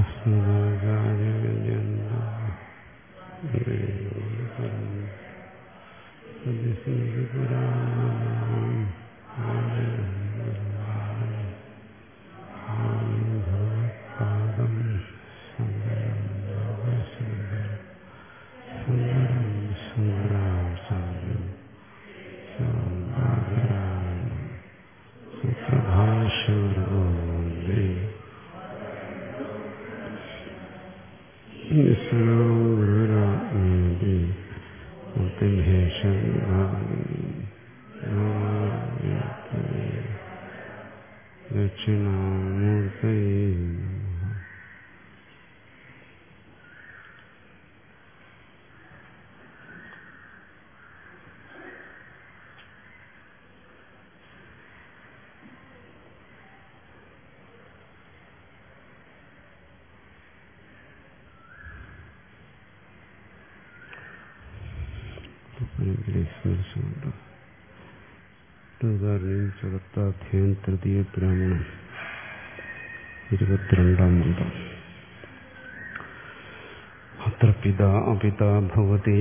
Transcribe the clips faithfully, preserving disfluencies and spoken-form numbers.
സ്മരിച്ചുകൊണ്ട് ചതുർത്ഥാധ്യായം തൃതീയ ബ്രാഹ്മണം ഇരുപത്തിരണ്ടാം മന്ത്രം. അത്ര പിതാ അപിതാ ഭവതി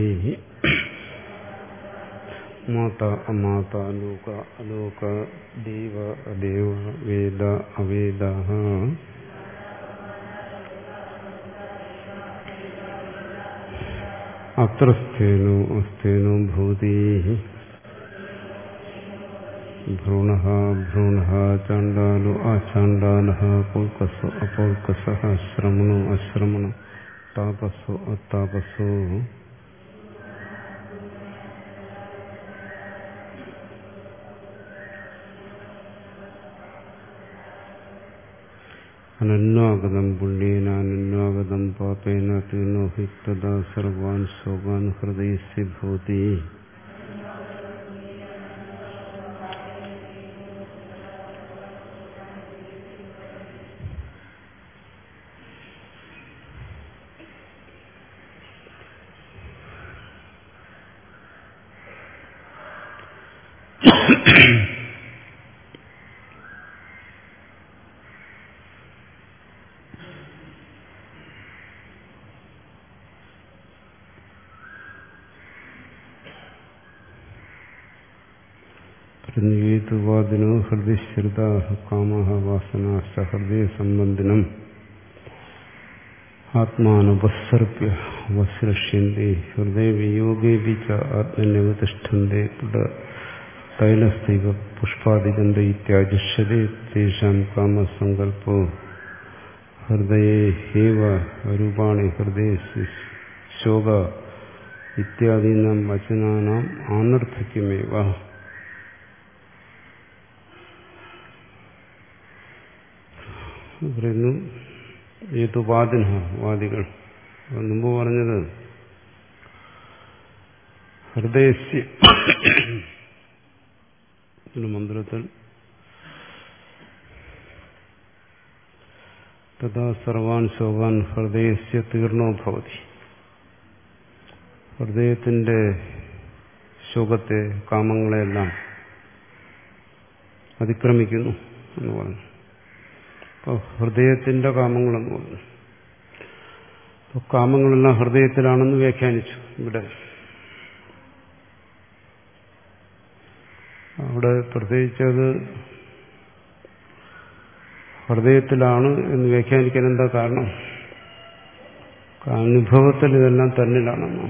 മാതാ അമാതാ ലോക അലോക ദേവ അദേവ വേദ അവേദഃ അത്ര സ്ഥേനോ അസ്ഥേനോ ഭൂതി ഭ്രൂണഃ ഭ്രൂണഃ ചണ്ഡാലോ അചണ്ഡാലഃ പൗൽകസോ അപൗൽകസഃ ശ്രമണോ അശ്രമണോ താപസോ അതാപസോ അനന്വാഗതം പുണ്യേന അനന്വാഗതം പാപേന തീർണോ ഹി തദാ സർവാൻ ശോകാൻ ഹൃദയസ്യ ഭൂതി. വാദിനോ ഹൃദയശ്രിതാ കാമഃ വാസനാശ്ച ഹൃദയ സംബന്ധിനം ആത്മാനുപസർപ്യ വസ്രക്ഷ്യന്തി ഹൃദയവിയോഗേപി ച ആത്മന്യവതിഷ്ഠന്തി തൈലസ്തൈവ പുഷ്പാദിഗന്ധ ഇത്യാജുഷ്യതേ തേഷാം കാമസങ്കൽപ്പോ ഹൃദയേ ഹേവ രൂപാണി ഹൃദയസ്യ ശോക ഇത്യാദീനാം വചനാനാം ആനർത്ഥക്യമേവ. പറയുന്നു ഏതു വാദിന വാദികൾ മുമ്പ് പറഞ്ഞത് ഹൃദയസ്യ മന്ത്രത്തിൽ തഥാ സർവാൻ ശോകാൻ ഹൃദയസ്യ തീർണോ ഭവതി. ഹൃദയത്തിന്റെ ശോകത്തെ കാമങ്ങളെല്ലാം അതിക്രമിക്കുന്നു എന്ന് പറഞ്ഞു. അപ്പോൾ ഹൃദയത്തിന്റെ കാമങ്ങളെന്ന് പറഞ്ഞു. അപ്പോൾ കാമങ്ങളെല്ലാം ഹൃദയത്തിലാണെന്ന് വ്യാഖ്യാനിച്ചു. ഇവിടെ അവിടെ പ്രത്യേകിച്ചത് ഹൃദയത്തിലാണ് എന്ന് വ്യാഖ്യാനിക്കാൻ എന്താ കാരണം? അനുഭവത്തിൽ ഇതെല്ലാം തന്നിലാണെന്നോ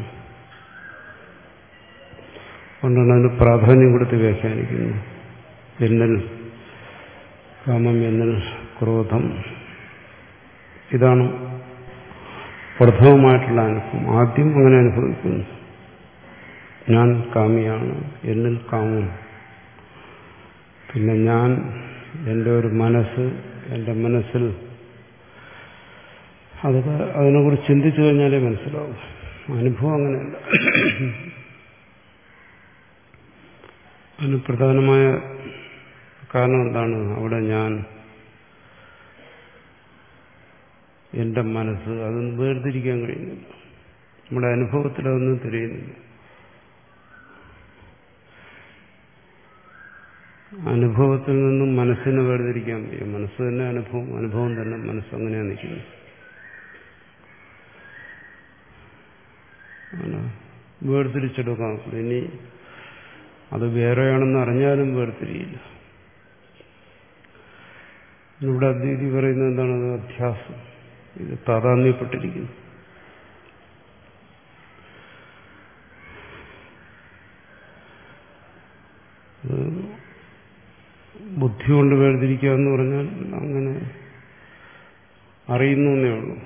അതുകൊണ്ടാണ് അതിന് പ്രാധാന്യം കൊടുത്ത് വ്യാഖ്യാനിക്കുന്നു. എന്നിൽ കാമം, എന്നിൽ ക്രോധം, ഇതാണ് പ്രഥമമായിട്ടുള്ള അനുഭവം. ആദ്യം അങ്ങനെ അനുഭവിക്കുന്നു. ഞാൻ കാമിയാണ്, എന്നിൽ കാമം. പിന്നെ ഞാൻ, എൻ്റെ ഒരു മനസ്സ്, എൻ്റെ മനസ്സിൽ അതൊക്കെ അതിനെക്കുറിച്ച് ചിന്തിച്ചു കഴിഞ്ഞാലേ മനസ്സിലാവും. അനുഭവം അങ്ങനെയല്ല. അതിന് പ്രധാനമായ കാരണം എന്താണ്? അവിടെ ഞാൻ, എൻ്റെ മനസ്സ്, അതൊന്നും വേർതിരിക്കാൻ കഴിയുന്നില്ല. നമ്മുടെ അനുഭവത്തിൽ അതൊന്നും തിരിയുന്നില്ല. അനുഭവത്തിൽ നിന്നും മനസ്സിനെ വേർതിരിക്കാൻ വയ്യ. മനസ്സ് തന്നെ അനുഭവം, അനുഭവം തന്നെ മനസ്സ്, അങ്ങനെയാണ് നിൽക്കുന്നത്. വേർതിരിച്ചെടുക്കാൻ ഇനി അത് വേറെയാണെന്ന് അറിഞ്ഞാലും വേർതിരിയില്ല. ഇവിടെ അദ്വൈതി പറയുന്നത് എന്താണ്? അധ്യാസം. ഇത് താതാത്മ്യപ്പെട്ടിരിക്കുന്നു. ബുദ്ധി കൊണ്ട് വേർതിരിക്കുക എന്ന് പറഞ്ഞാൽ അങ്ങനെ അറിയുന്നു എന്നേ ഉള്ളൂ.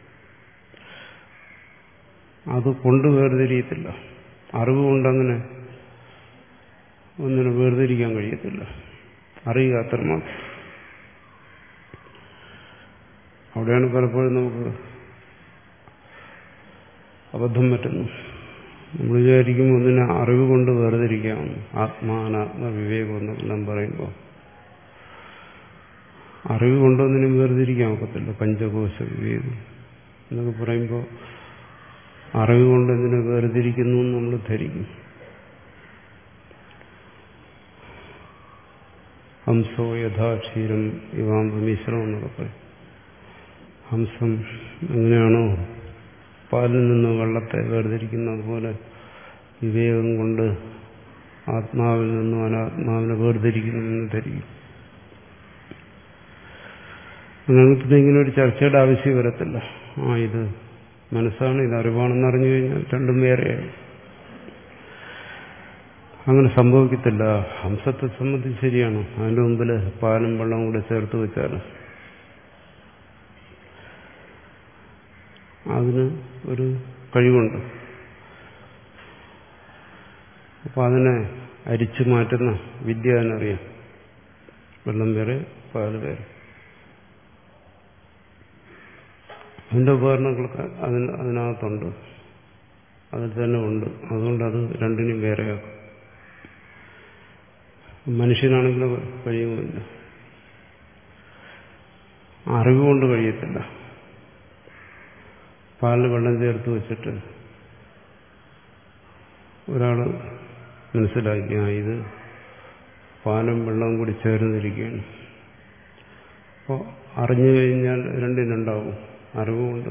അത് കൊണ്ട് വേർതിരിയത്തില്ല. അറിവ് കൊണ്ടങ്ങനെ ഒന്നിനെ വേർതിരിക്കാൻ കഴിയത്തില്ല. അറിയുക അത്രമാത്രം. അവിടെയാണ് പലപ്പോഴും നമുക്ക് അബദ്ധം പറ്റുന്നു. നമ്മൾ വിചാരിക്കും ഒന്നിനെ അറിവ് കൊണ്ട് വേർതിരിക്കാമെന്ന്. ആത്മാനാത്മ വിവേകം എന്നെല്ലാം പറയുമ്പോൾ അറിവ് കൊണ്ടൊന്നിനും വേർതിരിക്കാൻ ഒക്കത്തില്ല. പഞ്ചകോശ വിവേകം എന്നൊക്കെ പറയുമ്പോൾ അറിവ് കൊണ്ട് എന്തിനെ വേർതിരിക്കുന്നു എന്ന് നമ്മൾ ധരിക്കും. ഹംസോ യഥാക്ഷീരം ഇവാംബമീശ്വരം എന്നൊക്കെ പറയും. ഹംസം എങ്ങനെയാണോ പാലിൽ നിന്ന് വെള്ളത്തെ വേർതിരിക്കുന്നത് പോലെ വിവേകം കൊണ്ട് ആത്മാവിൽ നിന്നും അനാത്മാവിനെ വേർതിരിക്കുന്നുവെന്ന് ധരിക്കും. നിങ്ങൾക്ക് ഇങ്ങനെ ഒരു ചർച്ചയുടെ ആവശ്യം വരത്തില്ല. ആ ഇത് മനസ്സാണ്, ഇത് അറിവാണെന്ന് അറിഞ്ഞു കഴിഞ്ഞാൽ രണ്ടും വേറെയാണ്. അങ്ങനെ സംഭവിക്കത്തില്ല. ഹംസത്തെ സംബന്ധിച്ച് ശരിയാണ്. അതിൻ്റെ മുമ്പിൽ പാലും വെള്ളവും കൂടെ ചേർത്ത് വെച്ചാൽ അതിന് ഒരു കഴിവുണ്ട്. അപ്പം അതിനെ അരിച്ചു മാറ്റുന്ന വിദ്യ അതിനറിയാം. വെള്ളം വേറെ പാല് വേറെ. അതിൻ്റെ ഉപകരണങ്ങളൊക്കെ അതിന് അതിനകത്തുണ്ട്, അതിൽ തന്നെ ഉണ്ട്. അതുകൊണ്ട് അത് രണ്ടിനും വേറെയാക്കും. മനുഷ്യനാണെങ്കിലും കഴിയുമില്ല. അറിവുകൊണ്ട് കഴിയത്തില്ല. പാലിൽ വെള്ളം ചേർത്ത് വെച്ചിട്ട് ഒരാൾ മനസ്സിലാക്കി ആ ഇത് പാലും വെള്ളവും കൂടി ചേർന്നിരിക്കുകയാണ്. അപ്പോൾ അറിഞ്ഞു കഴിഞ്ഞാൽ രണ്ടിനുണ്ടാവും. അറിവുകൊണ്ട്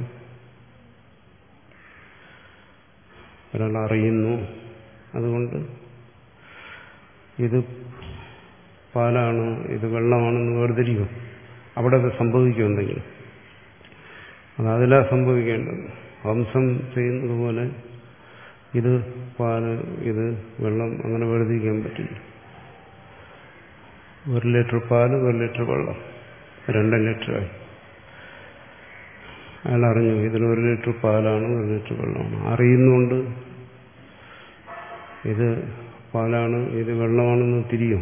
ഒരാൾ അറിയുന്നു, അതുകൊണ്ട് ഇത് പാലാണ് ഇത് വെള്ളമാണെന്ന് വേർതിരിക്കും. അവിടെ അത് സംഭവിക്കുമെന്തെങ്കിലും അത് അതിലാ സംഭവിക്കേണ്ടത്. ഹംസം ചെയ്യുന്നത് പോലെ ഇത് പാല് ഇത് വെള്ളം അങ്ങനെ വേർതിരിക്കാൻ പറ്റില്ല. ഒരു ലിറ്റർ പാല് ഒരു ലിറ്റർ വെള്ളം രണ്ട് ലിറ്ററായി. അയാൾ അറിഞ്ഞു ഇതിന് ഒരു ലിറ്റർ പാലാണ് ഒരു ലിറ്റർ വെള്ളമാണ്. അറിയുന്നുകൊണ്ട് ഇത് പാലാണ് ഇത് വെള്ളമാണെന്ന് തിരിയും.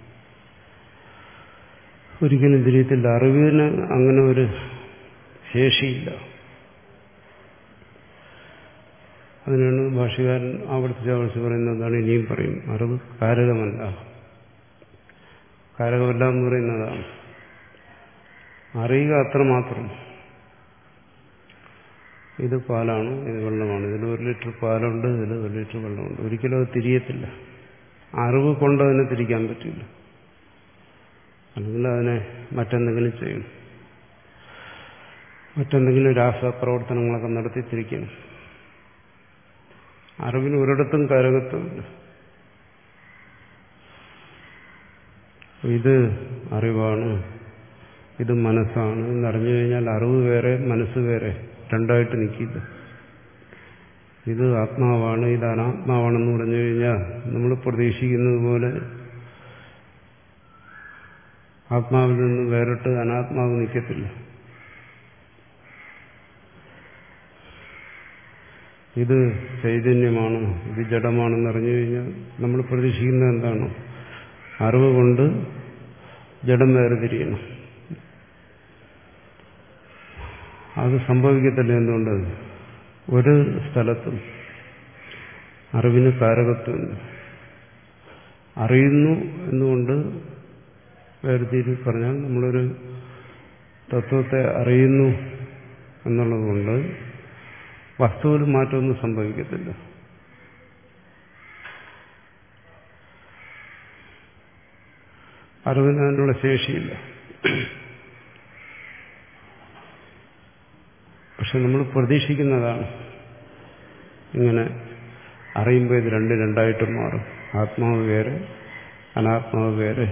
ഒരിക്കലും തിരിയത്തില്ല. അറിവിന് അങ്ങനെ ഒരു ശേഷിയില്ല. അതിനാണ് ഭാഷ്യകാരൻ ആവർത്തിച്ച് ആവർത്തിച്ച് പറയുന്നതാണ്. ഇനിയും പറയും അറിവ് കാരകമല്ല. കാരകമല്ല എന്ന് പറയുന്നതാണ്. അറിയുക അത്രമാത്രം. ഇത് പാലാണ് ഇത് വെള്ളമാണ്. ഇതിൽ ഒരു ലിറ്റർ പാലുണ്ട് ഇതിൽ ഒരു ലിറ്റർ വെള്ളമുണ്ട്. ഒരിക്കലും അത് തിരിയത്തില്ല. അറിവ് കൊണ്ട് അതിനെ തിരിക്കാൻ പറ്റില്ല. അല്ലെങ്കിൽ അതിനെ മറ്റെന്തെങ്കിലും ചെയ്യണം. മറ്റെന്തെങ്കിലും രാസപ്രവർത്തനങ്ങളൊക്കെ നടത്തി തിരിക്കണം. അറിവിന് ഒരിടത്തും കാരകത്വമില്ല. ഇത് അറിവാണ്, ഇത് മനസ്സാണ് എന്നറിഞ്ഞു കഴിഞ്ഞാൽ അറിവ് വേറെ മനസ്സ് വേറെ രണ്ടായിട്ട് നിൽക്കില്ല. ഇത് ആത്മാവാണ് ഇത് അനാത്മാവാണെന്ന് പറഞ്ഞു കഴിഞ്ഞാൽ നമ്മൾ പ്രതീക്ഷിക്കുന്നത് പോലെ ആത്മാവിൽ നിന്ന് വേറിട്ട് അനാത്മാവ് നിൽക്കത്തില്ല. ഇത് ചൈതന്യമാണ് ഇത് ജഡമാണെന്ന് അറിഞ്ഞു കഴിഞ്ഞാൽ നമ്മൾ പ്രതീക്ഷിക്കുന്നത് എന്താണ്? അറിവ് കൊണ്ട് ജഡം വേർതിരിയണം. അത് സംഭവിക്കത്തില്ല. എന്തുകൊണ്ട്? ഒരു സ്ഥലത്തും അറിവിന് കാരകത്വമില്ല. അറിയുന്നു എന്നുകൊണ്ട് വേർതിരി പറഞ്ഞാൽ നമ്മളൊരു തത്വത്തെ അറിയുന്നു എന്നുള്ളതുകൊണ്ട് വസ്തുവിൽ മാറ്റമൊന്നും സംഭവിക്കത്തില്ല. അറിവിന് അതിനുള്ള ശേഷിയില്ല. പക്ഷെ നമ്മൾ പ്രതീക്ഷിക്കുന്നതാണ് ഇങ്ങനെ അറിയുമ്പോൾ ഇത് രണ്ട് രണ്ടായിട്ട് മാറും. ആത്മാവ് വേറെ, അനാത്മാവ് വേറെ.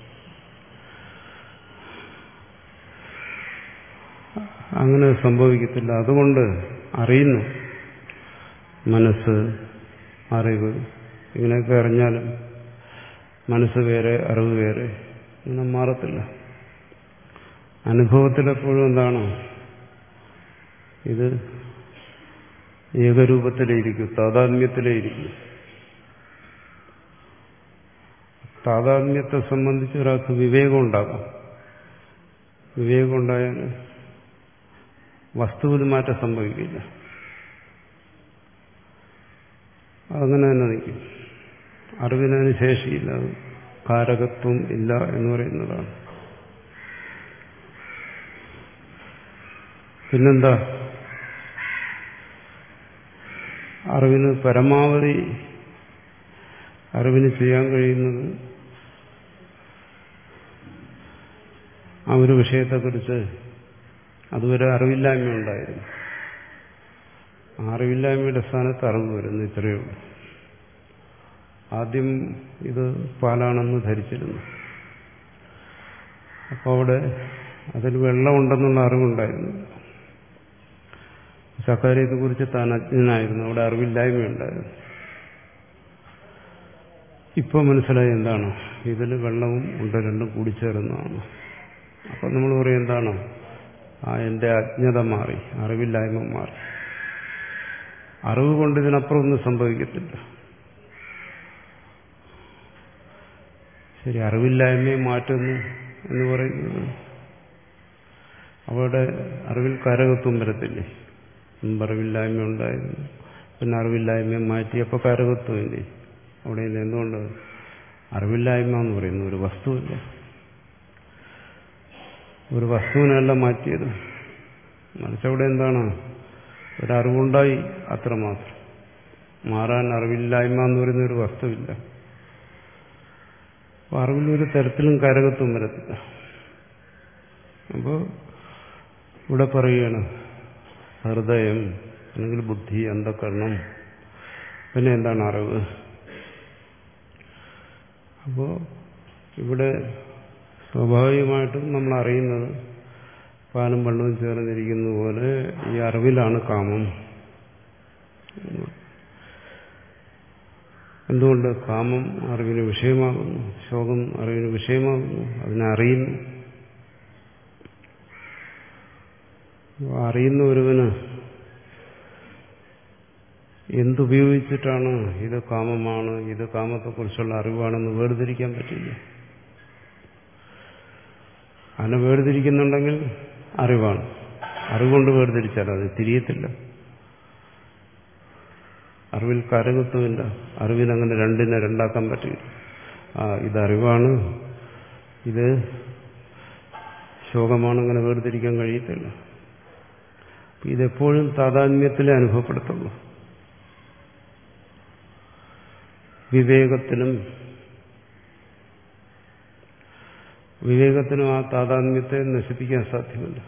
അങ്ങനെ സംഭവിക്കത്തില്ല. അതുകൊണ്ട് അറിയുന്നു, മനസ്സ്, അറിവ്, ഇങ്ങനെയൊക്കെ അറിഞ്ഞാലും മനസ്സ് വേറെ, അറിവ് വേറെ, ഇങ്ങനെ മാറത്തില്ല. അനുഭവത്തിലെപ്പോഴും എന്താണ്, ഇത് ഏകരൂപത്തിലേയിരിക്കും, താതാത്മ്യത്തിലേയിരിക്കും. താതാത്മ്യത്തെ സംബന്ധിച്ച് ഒരാൾക്ക് വിവേകം ഉണ്ടാകാം. വിവേകം ഉണ്ടായാൽ വസ്തുവിൽ മാറ്റം സംഭവിക്കില്ല, അതങ്ങനെ തന്നെ നിൽക്കും. അറിവിനതിന് ശേഷിയില്ല, അത് കാരകത്വം ഇല്ല എന്ന് പറയുന്നതാണ്. പിന്നെന്താ, അറിവിന് പരമാവധി അറിവിന് ചെയ്യാൻ കഴിയുന്നത് ആ ഒരു വിഷയത്തെക്കുറിച്ച് അതുവരെ അറിവില്ലായ്മ ഉണ്ടായിരുന്നു. ആ അറിവില്ലായ്മയുടെ സ്ഥാനത്ത് അറിവ് വരുന്നു, ഇത്രയേ ഉള്ളൂ. ആദ്യം ഇത് പാലാണെന്ന് ധരിച്ചിരുന്നു. അപ്പോൾ അവിടെ അതിൽ വെള്ളമുണ്ടെന്നുള്ള അറിവുണ്ടായിരുന്നു. സക്കാര്യത്തെക്കുറിച്ച് താൻ അജ്ഞനായിരുന്നു, അവിടെ അറിവില്ലായ്മയുണ്ടായിരുന്നു. ഇപ്പോൾ മനസ്സിലായി എന്താണ്, ഇതിൽ വെള്ളവും ഉണ്ട്, രണ്ടും കൂടിച്ചേർന്നതാണ്. അപ്പം നമ്മൾ പറയും എന്താണ്, ആ എൻ്റെ അജ്ഞത മാറി, അറിവില്ലായ്മ മാറി. അറിവ് കൊണ്ട് ഇതിനപ്പുറം ഒന്നും സംഭവിക്കത്തില്ല. ശരി, അറിവില്ലായ്മയെ മാറ്റുന്നു എന്ന് പറയുന്നത് അവിടെ അറിവിൽ കാരകത്വം വരത്തില്ലേ? മുമ്പ് അറിവില്ലായ്മ ഉണ്ടായിരുന്നു, പിന്നെ അറിവില്ലായ്മയെ മാറ്റിയപ്പോൾ കാരകത്വമില്ലേ? അവിടെ എന്തുകൊണ്ട് അറിവില്ലായ്മ എന്ന് പറയുന്നു ഒരു വസ്തുവില്ല, ഒരു വസ്തുവിനല്ല മാറ്റിയത്. മറിച്ചവിടെ എന്താണ്, ഒരറിവുണ്ടായി, അത്രമാത്രം. മാറാൻ അറിവില്ലായ്മ എന്ന് പറയുന്ന ഒരു വസ്തുവില്ല. അപ്പോൾ അറിവിലൊരു തരത്തിലും കാരകത്വം വരത്തില്ല. അപ്പോൾ ഇവിടെ പറയുകയാണ് ഹൃദയം അല്ലെങ്കിൽ ബുദ്ധി, അന്ധകരണം, പിന്നെ എന്താണ് അറിവ്. അപ്പോൾ ഇവിടെ സ്വാഭാവികമായിട്ടും നമ്മൾ അറിയുന്നത് പാലും വെള്ളവും ചേർന്നിരിക്കുന്ന പോലെ ഈ അറിവിലാണ് കാമം. എന്തുകൊണ്ട് കാമം അറിവിന് വിഷയമാകുന്നു, ശോകം അറിവിന് വിഷയമാകുന്നു, അതിനെ അറിയുന്നു. അറിയുന്ന ഒരുവന് എന്തുപയോഗിച്ചിട്ടാണ് ഇത് കാമമാണ്, ഇത് കാമത്തെക്കുറിച്ചുള്ള അറിവാണെന്ന് വേർതിരിക്കാൻ പറ്റില്ല. അതിനെ വേർതിരിക്കുന്നുണ്ടെങ്കിൽ അറിവാണ്. അറിവുകൊണ്ട് വേർതിരിച്ചാൽ അത് തിരിയത്തില്ല. അറിവിൽ കാരകത്വമില്ല. അറിവിനങ്ങനെ രണ്ടിനെ രണ്ടാക്കാൻ പറ്റില്ല. ആ ഇതറിവാണ്, ഇത് ശോകമാണ്, അങ്ങനെ വേർതിരിക്കാൻ കഴിയത്തില്ല. ഇതെപ്പോഴും താതാത്മ്യത്തിലെ അനുഭവപ്പെടുത്തുള്ളൂ. വിവേകത്തിനും വിവേകത്തിനും ആ താതാത്മ്യത്തെ നശിപ്പിക്കാൻ സാധ്യമല്ല.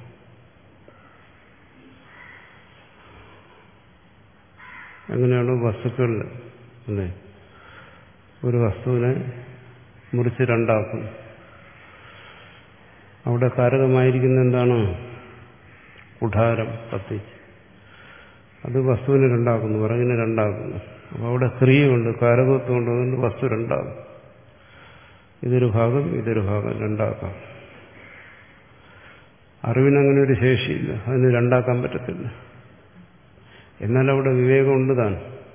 അങ്ങനെയാണ് വസ്തുക്കളിൽ അല്ലേ, ഒരു വസ്തുവിനെ മുറിച്ച് രണ്ടാക്കും. അവിടെ കാരകമായിരിക്കുന്ന എന്താണ്, കുഠാരം, കത്തി. അത് വസ്തുവിനെ രണ്ടാക്കുന്നു, വിറകിനെ രണ്ടാക്കുന്നു. അപ്പോൾ അവിടെ ക്രിയയുണ്ട്, കാരകത്വമുണ്ട്, അതുകൊണ്ട് വസ്തു രണ്ടാകും. ഇതൊരു ഭാഗം, ഇതൊരു ഭാഗം രണ്ടാക്കാം. അറിവിനങ്ങനെ ഒരു ശേഷിയില്ല, അതിന് രണ്ടാക്കാൻ പറ്റത്തില്ല. എന്നാൽ അവിടെ വിവേകമുണ്ട് താൻ.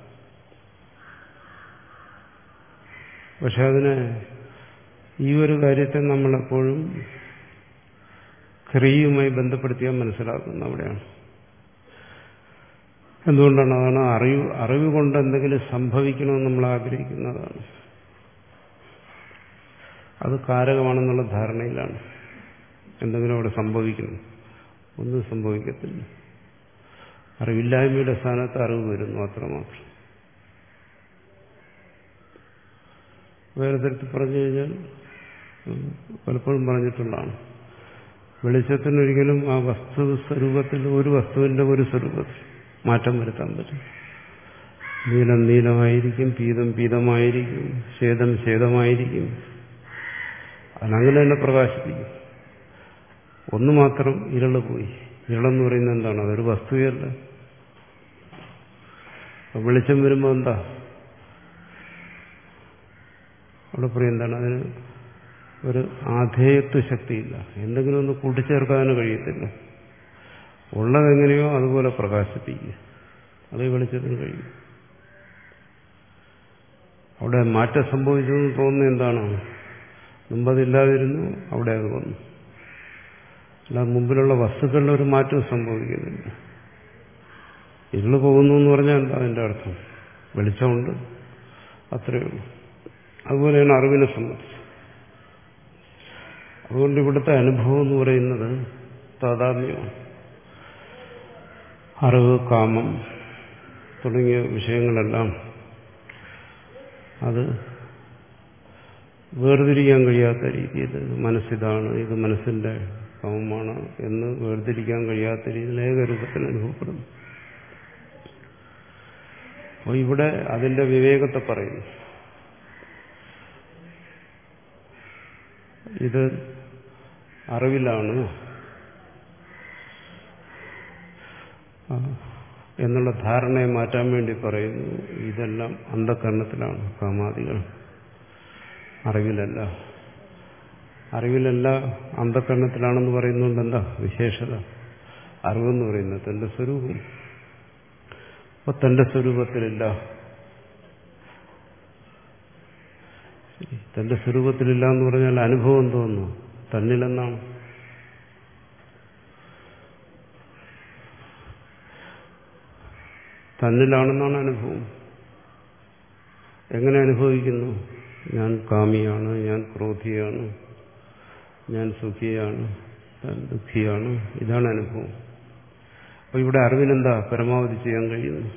പക്ഷെ അതിന് ഈ ഒരു കാര്യത്തെ നമ്മളെപ്പോഴും ക്രിയയുമായി ബന്ധപ്പെടുത്തിയാൽ മനസ്സിലാക്കുന്നത് അവിടെയാണ്. എന്തുകൊണ്ടാണ്? അതാണ് അറിവ് അറിവ് കൊണ്ട് എന്തെങ്കിലും സംഭവിക്കണമെന്ന് നമ്മൾ ആഗ്രഹിക്കുന്നതാണ്. അത് കാരകമാണെന്നുള്ള ധാരണയിലാണ് എന്തെങ്കിലും അവിടെ സംഭവിക്കുന്നു. ഒന്നും സംഭവിക്കത്തില്ല. അറിവില്ലായ്മയുടെ സ്ഥാനത്ത് അറിവ് വരുന്നു, അത്രമാത്രം. വേറെ തരത്തിൽ പറഞ്ഞു കഴിഞ്ഞാൽ പലപ്പോഴും പറഞ്ഞിട്ടുള്ളതാണ്, വെളിച്ചത്തിനൊരിക്കലും ആ വസ്തു സ്വരൂപത്തിൽ ഒരു വസ്തുവിന്റെ ഒരു സ്വരൂപത്തിൽ മാറ്റം വരുത്താൻ പറ്റും. നീലം നീലമായിരിക്കും, പീതം പീതമായിരിക്കും, ശ്വേതം ശ്വേതമായിരിക്കും. അതിനങ്ങനെ തന്നെ പ്രകാശിപ്പിക്കും. ഒന്ന് മാത്രം ഇരുള് പോയി. ഇരുളെന്ന് പറയുന്നത് എന്താണ്? അതൊരു വസ്തുവല്ല. വെളിച്ചം വരുമ്പോൾ എന്താ? അവിടെ പറയും എന്താണ്? അതിന് ഒരു ആധേയത്വ ശക്തിയില്ല. എന്തെങ്കിലും ഒന്ന് കൂട്ടിച്ചേർക്കാനും കഴിയത്തില്ല. ഉള്ളതെങ്ങനെയോ അതുപോലെ പ്രകാശിപ്പിക്കുക. അത് വെളിച്ചത്തിന് കഴിയും. അവിടെ മാറ്റം സംഭവിച്ചതെന്ന് തോന്നുന്നത് എന്താണ്? മുമ്പതില്ലാതിരുന്നു, അവിടെ അത് വന്നു. അല്ല, മുമ്പിലുള്ള വസ്തുക്കളിൽ ഒരു മാറ്റവും സംഭവിക്കുന്നില്ല. ഇരുള് പോകുന്നു എന്ന് പറഞ്ഞാൽ എന്താ അതിൻ്റെ അർത്ഥം? വെളിച്ചമുണ്ട്, അത്രയേ ഉള്ളൂ. അതുപോലെയാണ് അറിവിനെ സംബന്ധിച്ച്. അതുകൊണ്ട് ഇവിടുത്തെ അനുഭവം എന്ന് പറയുന്നത് താദാത്മ്യമാണ്. അറിവ്, കാമം തുടങ്ങിയ വിഷയങ്ങളെല്ലാം അത് വേർതിരിക്കാൻ കഴിയാത്ത രീതിയിൽ മനസ്സിതാണ്, ഇത് മനസ്സിന്റെ കാമമാണ് എന്ന് വേർതിരിക്കാൻ കഴിയാത്ത രീതിയിൽ ഏകരൂപത്തിൽ അനുഭവപ്പെടുന്നു. അപ്പോൾ ഇവിടെ അതിന്റെ വിവേകത്തെ പറയുന്നു. ഇത് അറിവിലാണ് എന്നുള്ള ധാരണയെ മാറ്റാൻ വേണ്ടി പറയുന്നു. ഇതെല്ലാം അന്ധകരണത്തിലാണ്, കാമാദികൾ, അറിവിലല്ല. അറിവിലല്ല, അന്ധകരണത്തിലാണെന്ന് പറയുന്നതുകൊണ്ട് എന്താ വിശേഷത? അറിവെന്ന് പറയുന്നത് തന്റെ സ്വരൂപം. അപ്പൊ തന്റെ സ്വരൂപത്തിലില്ല. തന്റെ സ്വരൂപത്തിലില്ല എന്ന് പറഞ്ഞാൽ അനുഭവം തോന്നുന്നു തന്നിലെന്നാണ്. തന്നിലാണെന്നാണ് അനുഭവം. എങ്ങനെ അനുഭവിക്കുന്നു? ഞാൻ കാമിയാണ്, ഞാൻ ക്രോധിയാണ്, ഞാൻ സുഖിയാണ്, ഞാൻ ദുഃഖിയാണ്. ഇതാണ് അനുഭവം. അപ്പൊ ഇവിടെ അറിവിനെന്താ പരമാവധി ചെയ്യാൻ കഴിയുന്നു?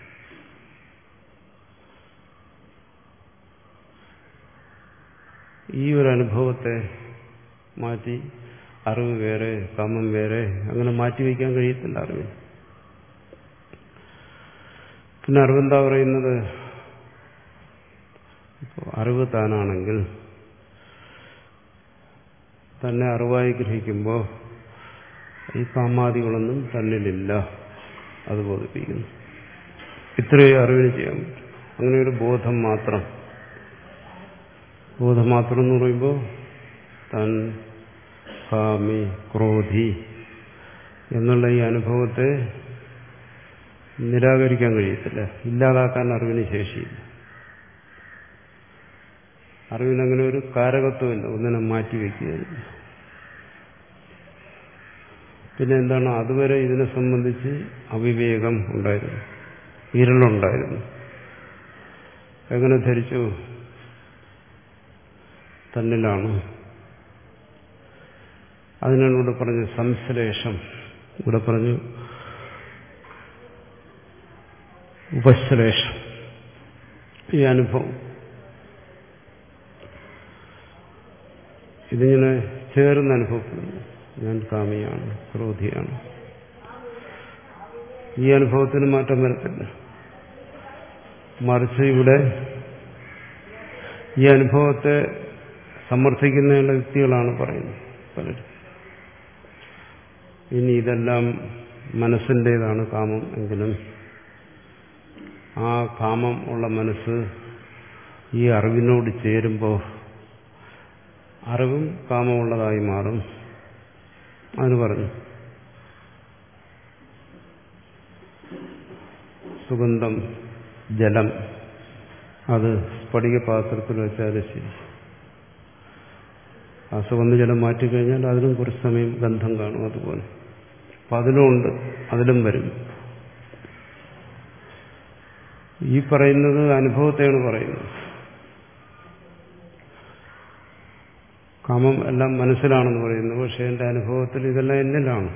ഈ ഒരു അനുഭവത്തെ മാറ്റി അറിവ് വേറെ, കാമം വേറെ, അങ്ങനെ മാറ്റിവെക്കാൻ കഴിയത്തില്ല അറിവിന്. പിന്നെ അറിവെന്താ പറയുന്നത്? ഇപ്പോൾ അറിവ് താനാണെങ്കിൽ തന്നെ അറിവായി ഗ്രഹിക്കുമ്പോൾ ഈ കാമാദികളൊന്നും തന്നിലില്ല, അത് ബോധിപ്പിക്കുന്നു. ഇത്രയും അറിവിന് ചെയ്യാൻ പറ്റും. അങ്ങനെ ഒരു ബോധം മാത്രം. ബോധം മാത്രം എന്ന് പറയുമ്പോൾ താൻ കാമി, ക്രോധി എന്നുള്ള ഈ അനുഭവത്തെ നിരാകരിക്കാൻ കഴിയത്തില്ല, ഇല്ലാതാക്കാൻ അറിവിന് ശേഷിയില്ല. അറിവിനങ്ങനെ ഒരു കാരകത്വമില്ല, ഒന്നിനെ മാറ്റിവെക്കുകയില്ല. പിന്നെ എന്താണ്? അതുവരെ ഇതിനെ സംബന്ധിച്ച് അവിവേകം ഉണ്ടായിരുന്നു, ഇരുളുണ്ടായിരുന്നു. എങ്ങനെ ധരിച്ചു? തന്നിലാണ്. അതിനാണ് ഇവിടെ പറഞ്ഞു സംശ്ലേഷം. ഇവിടെ പറഞ്ഞു ഉപശ്ലേഷം. ഈ അനുഭവം ഇതിങ്ങനെ ചേർന്ന് അനുഭവപ്പെടുന്നു. ഞാൻ കാമിയാണ്, ക്രോധിയാണ്. ഈ അനുഭവത്തിന് മാറ്റം വരത്തില്ല. മറിച്ച് ഇവിടെ ഈ അനുഭവത്തെ സമർത്ഥിക്കുന്നതിനുള്ള യുക്തികളാണ് പറയുന്നത് പലരും. ഇനി ഇതെല്ലാം മനസ്സിൻ്റേതാണ് കാമം എങ്കിലും ആ കാമം ഉള്ള മനസ്സ് ഈ അറിവിനോട് ചേരുമ്പോൾ അറിവും കാമമുള്ളതായി മാറും. അതിന് പറഞ്ഞു സുഗന്ധം, ജലം അത് സ്ഫടിക പാത്രത്തിൽ വെച്ചാൽ ശരി, ആ സുഗന്ധജലം മാറ്റിക്കഴിഞ്ഞാൽ അതിനും കുറച്ച് സമയം ഗന്ധം കാണും. അതുപോലെ അപ്പം അതിലുമുണ്ട്, അതിലും വരും. ഈ പറയുന്നത് അനുഭവത്തെയാണ് പറയുന്നത്. കാമം എല്ലാം മനസ്സിലാണെന്ന് പറയുന്നു. പക്ഷെ എൻ്റെ അനുഭവത്തിൽ ഇതെല്ലാം എന്നിലാണ്.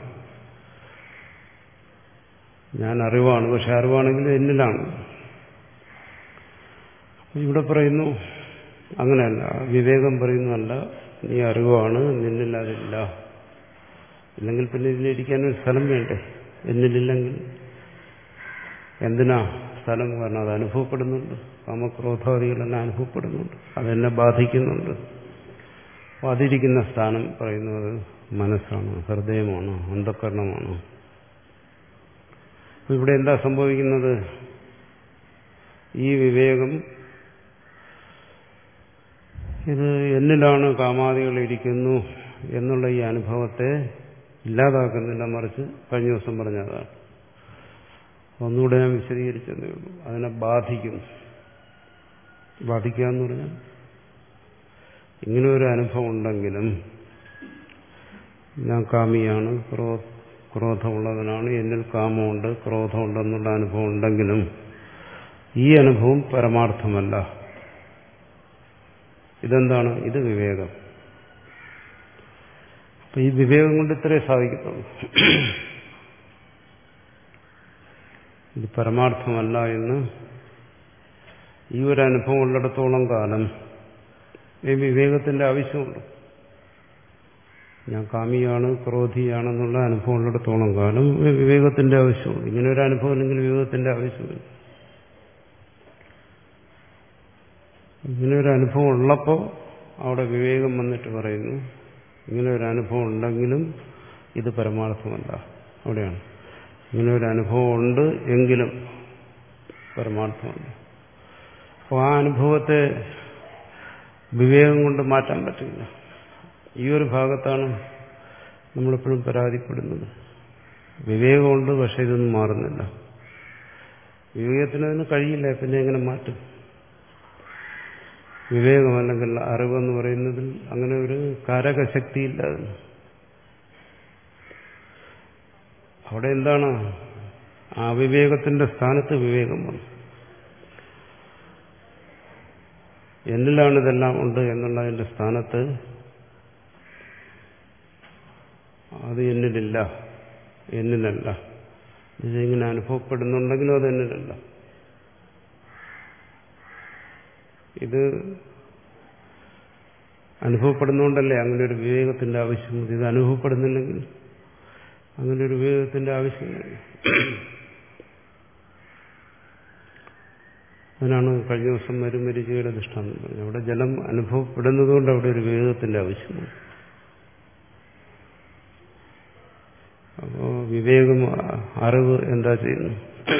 ഞാൻ അറിവാണ്, പക്ഷെ അറിവാണെങ്കിൽ എന്നിലാണ്. ഇവിടെ പറയുന്നു അങ്ങനെയല്ല. വിവേകം പറയുന്നതല്ല, നീ അറിവാണ്, നിന്നിൽ അതില്ല. ഇല്ലെങ്കിൽ പിന്നെ ഇതിലിരിക്കാൻ ഒരു സ്ഥലം വേണ്ടേ? എന്നിലില്ലെങ്കിൽ എന്തിനാ സ്ഥലം, കാരണം അത് അനുഭവപ്പെടുന്നുണ്ട്. കാമക്രോധാദികളെല്ലാം അനുഭവപ്പെടുന്നുണ്ട്, അതെന്നെ ബാധിക്കുന്നുണ്ട്. അപ്പോൾ അതിരിക്കുന്ന സ്ഥാനം പറയുന്നത് മനസ്സാണ്, ഹൃദയമാണ്, അന്ധഃകരണമാണ്. അപ്പോൾ ഇവിടെ എന്താ സംഭവിക്കുന്നത്? ഈ വിവേകം ഇത് എന്നിലാണ് കാമാദികൾ ഇരിക്കുന്നു എന്നുള്ള ഈ അനുഭവത്തെ ഇല്ലാതാക്കുന്നില്ല, മറിച്ച് കഴിഞ്ഞ ദിവസം പറഞ്ഞതാണ്. ഒന്നുകൂടെ ഞാൻ വിശദീകരിച്ചതേ ഉള്ളൂ. അതിനെ ബാധിക്കുന്നു. ബാധിക്കുക എന്ന് പറഞ്ഞാൽ ഇങ്ങനെ ഒരു അനുഭവം ഉണ്ടെങ്കിലും ഞാൻ കാമിയാണ്, ക്രോ ക്രോധമുള്ളവനാണ്, എന്നിൽ കാമമുണ്ട്, ക്രോധമുണ്ടെന്നുള്ള അനുഭവം ഉണ്ടെങ്കിലും ഈ അനുഭവം പരമാർത്ഥമല്ല. ഇതെന്താണ്? ഇത് വിവേകം. അപ്പൊ ഈ വിവേകം കൊണ്ട് ഇത്രേ സാധിക്കത്തുള്ളൂ. ഇത് പരമാർത്ഥമല്ല എന്ന് ഈ ഒരു അനുഭവം ഉള്ളിടത്തോളം കാലം ഈ വിവേകത്തിന്റെ ആവശ്യമുണ്ട്. ഞാൻ കാമിയാണ്, ക്രോധിയാണെന്നുള്ള അനുഭവം ഉള്ളിടത്തോളം കാലം വിവേകത്തിന്റെ ആവശ്യമുണ്ട്. ഇങ്ങനെ ഒരു അനുഭവം അല്ലെങ്കിൽ വിവേകത്തിന്റെ ആവശ്യമില്ല. ഇങ്ങനെ ഒരു അനുഭവം ഉള്ളപ്പോൾ അവിടെ വിവേകം വന്നിട്ട് പറയുന്നു ഇങ്ങനെ ഒരു അനുഭവം ഉണ്ടെങ്കിലും ഇത് പരമാർത്ഥമല്ല. അവിടെയാണ് ഇങ്ങനെ ഒരു അനുഭവം ഉണ്ട് എങ്കിലും പരമാർത്ഥമല്ല. അപ്പോൾ ആ അനുഭവത്തെ വിവേകം കൊണ്ട് മാറ്റാൻ പറ്റില്ല. ഈ ഒരു ഭാഗത്താണ് നമ്മളെപ്പോഴും പരാതിപ്പെടുന്നത്. വിവേകമുണ്ട്, പക്ഷെ ഇതൊന്നും മാറുന്നില്ല. വിവേകത്തിന് അതിന് കഴിയില്ല, പിന്നെ എങ്ങനെ മാറ്റും? വിവേകം അല്ലെങ്കിൽ അറിവെന്ന് പറയുന്നതിൽ അങ്ങനെ ഒരു കാരകശക്തിയില്ല. അവിടെ എന്താണ്? ആ വിവേകത്തിന്റെ സ്ഥാനത്ത് വിവേകം വന്നു. എന്നിലാണ് ഇതെല്ലാം ഉണ്ട് എന്നുള്ളതിന്റെ സ്ഥാനത്ത് അത് എന്നിലില്ല, എന്നിലല്ല. ഇതിങ്ങനെ അനുഭവപ്പെടുന്നുണ്ടെങ്കിലും അത് എന്നിലല്ല. ഇത് അനുഭവപ്പെടുന്നുകൊണ്ടല്ലേ അങ്ങനെ ഒരു വിവേകത്തിന്റെ ആവശ്യമുണ്ട്. ഇത് അനുഭവപ്പെടുന്നില്ലെങ്കിൽ അങ്ങനെ ഒരു വിവേകത്തിന്റെ ആവശ്യമില്ല. അതിനാണ് കഴിഞ്ഞ ദിവസം മരുമരിചയുടെ ദൃഷ്ടാന്തം പറഞ്ഞത്. അവിടെ ജലം അനുഭവപ്പെടുന്നതുകൊണ്ട് അവിടെ ഒരു വിവേകത്തിന്റെ ആവശ്യമുണ്ട്. അപ്പോ വിവേകം, അറിവ് എന്താ ചെയ്യുന്നു?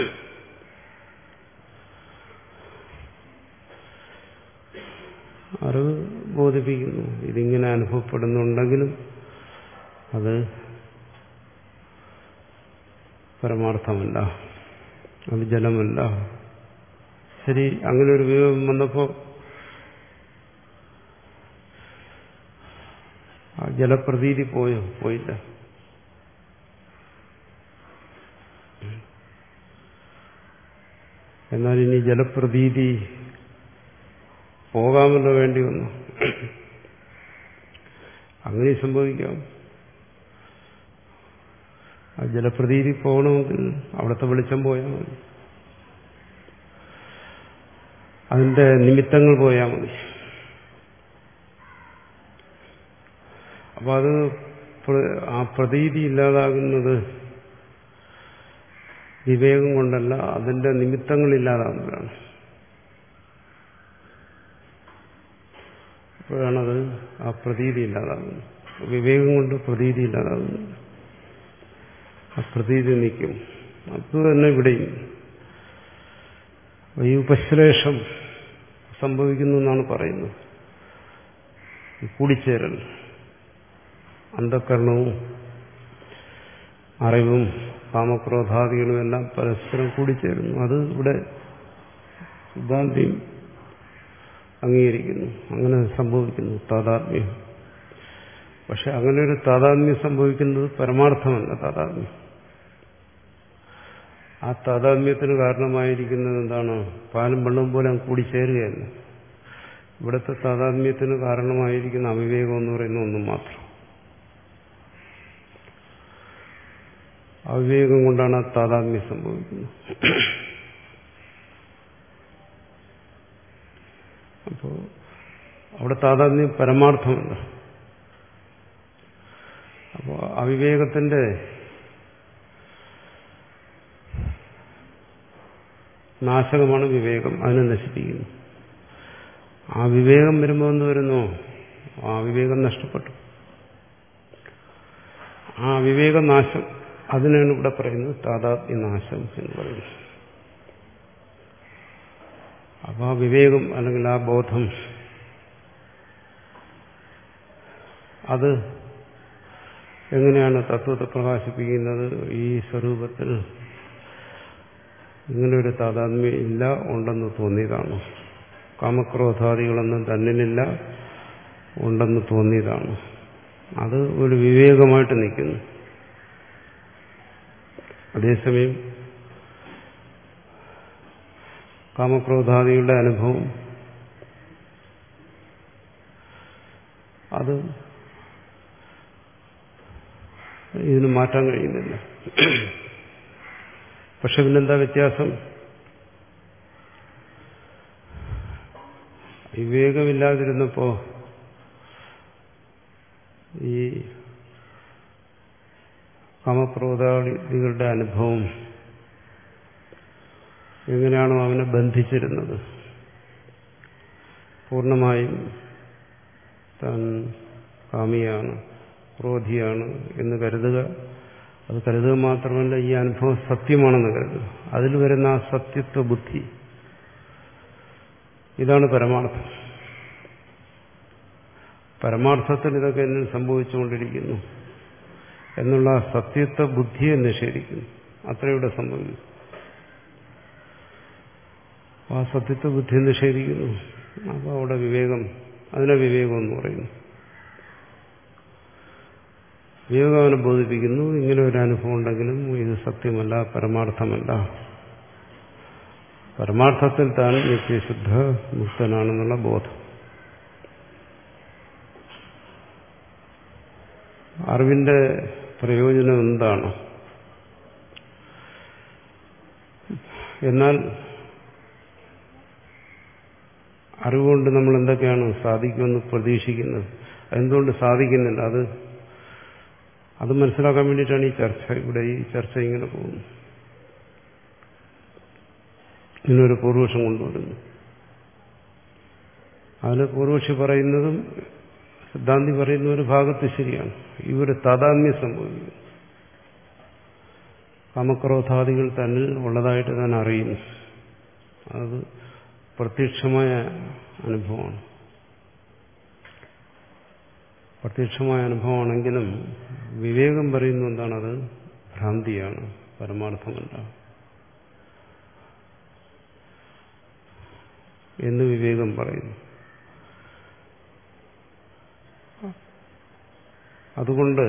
അറിവ് ബോധിപ്പിക്കുന്നു ഇതിങ്ങനെ അനുഭവപ്പെടുന്നുണ്ടെങ്കിലും അത് പരമാർത്ഥമല്ല, അത് ജലമല്ല. ശരി, അങ്ങനെ ഒരു വിവേകം വന്നപ്പോൾ ആ ജലപ്രതീതി പോയോ? പോയില്ല. എന്നാൽ ഇനി ജലപ്രതീതി പോകാമല്ലോ, വേണ്ടി വന്നു. അങ്ങനെ സംഭവിക്കാം. ആ ജലപ്രതീതി പോകണമെങ്കിൽ അവിടുത്തെ വെളിച്ചം പോയാൽ മതി, അതിന്റെ നിമിത്തങ്ങൾ പോയാൽ മതി. അപ്പൊ അത് ആ പ്രതീതി ഇല്ലാതാകുന്നത് വിവേകം കൊണ്ടല്ല, അതിന്റെ നിമിത്തങ്ങൾ ഇല്ലാതാകുമ്പോഴാണ്. അപ്പോഴാണത് ആ പ്രതീതി ഇല്ലാതാകുന്നത്. വിവേകം കൊണ്ട് പ്രതീതി ഇല്ലാതാകുന്നു, ആ പ്രതീതി നിൽക്കും. അത് തന്നെ ഇവിടെയും ഈ ഉപശ്ലേഷം സംഭവിക്കുന്നു എന്നാണ് പറയുന്നത്. ഈ കൂടിച്ചേരൽ, അന്ധകരണവും അറിവും കാമക്രോധാദികളും എല്ലാം പരസ്പരം കൂടിച്ചേരുന്നു. അത് ഇവിടെ സിദ്ധാന്തം അംഗീകരിക്കുന്നു. അങ്ങനെ സംഭവിക്കുന്നു താതാത്മ്യം. പക്ഷെ അങ്ങനെ ഒരു താതാത്മ്യം സംഭവിക്കുന്നത് പരമാർത്ഥമല്ല. താതാത്മ്യം, ആ താതാത്മ്യത്തിന് കാരണമായിരിക്കുന്നത് എന്താണ്? പാലും വെള്ളവും പോലെ കൂടിച്ചേരുകയല്ല. ഇവിടുത്തെ താതാത്മ്യത്തിന് കാരണമായിരിക്കുന്ന അവിവേകം എന്ന് പറയുന്ന ഒന്നും മാത്രം. അവിവേകം കൊണ്ടാണ് ആ താതാത്മ്യം സംഭവിക്കുന്നത്. അപ്പോൾ അവിടെ താതാത്മ്യം പരമാർത്ഥമല്ല. അപ്പോൾ അവിവേകത്തിന്റെ നാശകമാണ് വിവേകം, അതിനെ നശിപ്പിക്കുന്നു. ആ വിവേകം വരുമ്പോൾ എന്ത് വരുന്നു? ആ വിവേകം നഷ്ടപ്പെട്ടു. ആ വിവേകനാശം, അതിനാണ് ഇവിടെ പറയുന്നത് താദാത്മ്യനാശം എന്ന് പറയുന്നത്. അപ്പോൾ ആ വിവേകം അല്ലെങ്കിൽ ആ ബോധം അത് എങ്ങനെയാണ് തത്വത്തെ പ്രകാശിപ്പിക്കുന്നത്? ഈ സ്വരൂപത്തിൽ ഇങ്ങനൊരു താതാത്മ്യം ഇല്ല, ഉണ്ടെന്ന് തോന്നിയതാണ്. കാമക്രോധാദികളൊന്നും തന്നിലില്ല, ഉണ്ടെന്ന് തോന്നിയതാണ്. അത് ഒരു വിവേകമായിട്ട് നിൽക്കുന്നു. അതേസമയം കാമക്രോധാദികളുടെ അനുഭവം അത് ഇതിന് മാറ്റാൻ കഴിയുന്നില്ല. പക്ഷെ പിന്നെന്താ വ്യത്യാസം? വിവേകമില്ലാതിരുന്നപ്പോ ഈ കാമക്രോധാദികളുടെ അനുഭവം എങ്ങനെയാണോ അവനെ ബന്ധിച്ചിരുന്നത്, പൂർണ്ണമായും താൻ കാമിയാണ്, ക്രോധിയാണ് എന്ന് കരുതുക. അത് കരുതുക മാത്രമല്ല, ഈ അനുഭവം സത്യമാണെന്ന് കരുതുക. അതിൽ വരുന്ന ആ സത്യത്വ ബുദ്ധി, ഇതാണ് പരമാർത്ഥം. പരമാർത്ഥത്തിൽ ഇതൊക്കെ എന്നിൽ സംഭവിച്ചുകൊണ്ടിരിക്കുന്നു എന്നുള്ള സത്യത്വ ബുദ്ധിയെ നിഷേധിക്കുന്നു. അത്രയുടെ സംഭവിക്കുന്നു. ആ സത്യത്വ ബുദ്ധിയെ നിഷേധിക്കുന്നു. അപ്പോൾ അവിടെ വിവേകം, അതിനെ വിവേകം എന്ന് പറയുന്നു. വിവേകം അവനെ ബോധിപ്പിക്കുന്നു, ഇങ്ങനെ ഒരു അനുഭവം ഉണ്ടെങ്കിലും ഇത് സത്യമല്ല, പരമാർത്ഥമല്ല. പരമാർത്ഥത്തിൽ താൻ നിത്യശുദ്ധ മുക്തനാണെന്നുള്ള ബോധം. അറിവിന്റെ പ്രയോജനം എന്താണ്? എന്നാൽ അറിവുകൊണ്ട് നമ്മൾ എന്തൊക്കെയാണ് സാധിക്കുമെന്ന് പ്രതീക്ഷിക്കുന്നത്? എന്തുകൊണ്ട് സാധിക്കുന്നില്ല? അത് അത് മനസ്സിലാക്കാൻ വേണ്ടിയിട്ടാണ് ഈ ചർച്ച. ഇവിടെ ഈ ചർച്ച ഇങ്ങനെ പോകുന്നു. ഇതിനൊരു പൂർവപക്ഷം കൊണ്ടുവരുന്നു. അതിന് പൂർവപക്ഷി പറയുന്നതും സിദ്ധാന്തി പറയുന്ന ഒരു ഭാഗത്ത് ശരിയാണ്. ഈ ഒരു താതാത്മ്യം സംഭവിക്കുന്നു. കാമക്രോധാദികൾ തന്നിൽ ഉള്ളതായിട്ട് താൻ അറിയുന്നു. അത് പ്രത്യക്ഷമായ അനുഭവമാണ്. പ്രത്യക്ഷമായ അനുഭവമാണെങ്കിലും വിവേകം പറയുന്നു എന്താണത്? ഭ്രാന്തിയാണ്, പരമാർത്ഥമല്ല എന്ന് വിവേകം പറയുന്നു. അതുകൊണ്ട്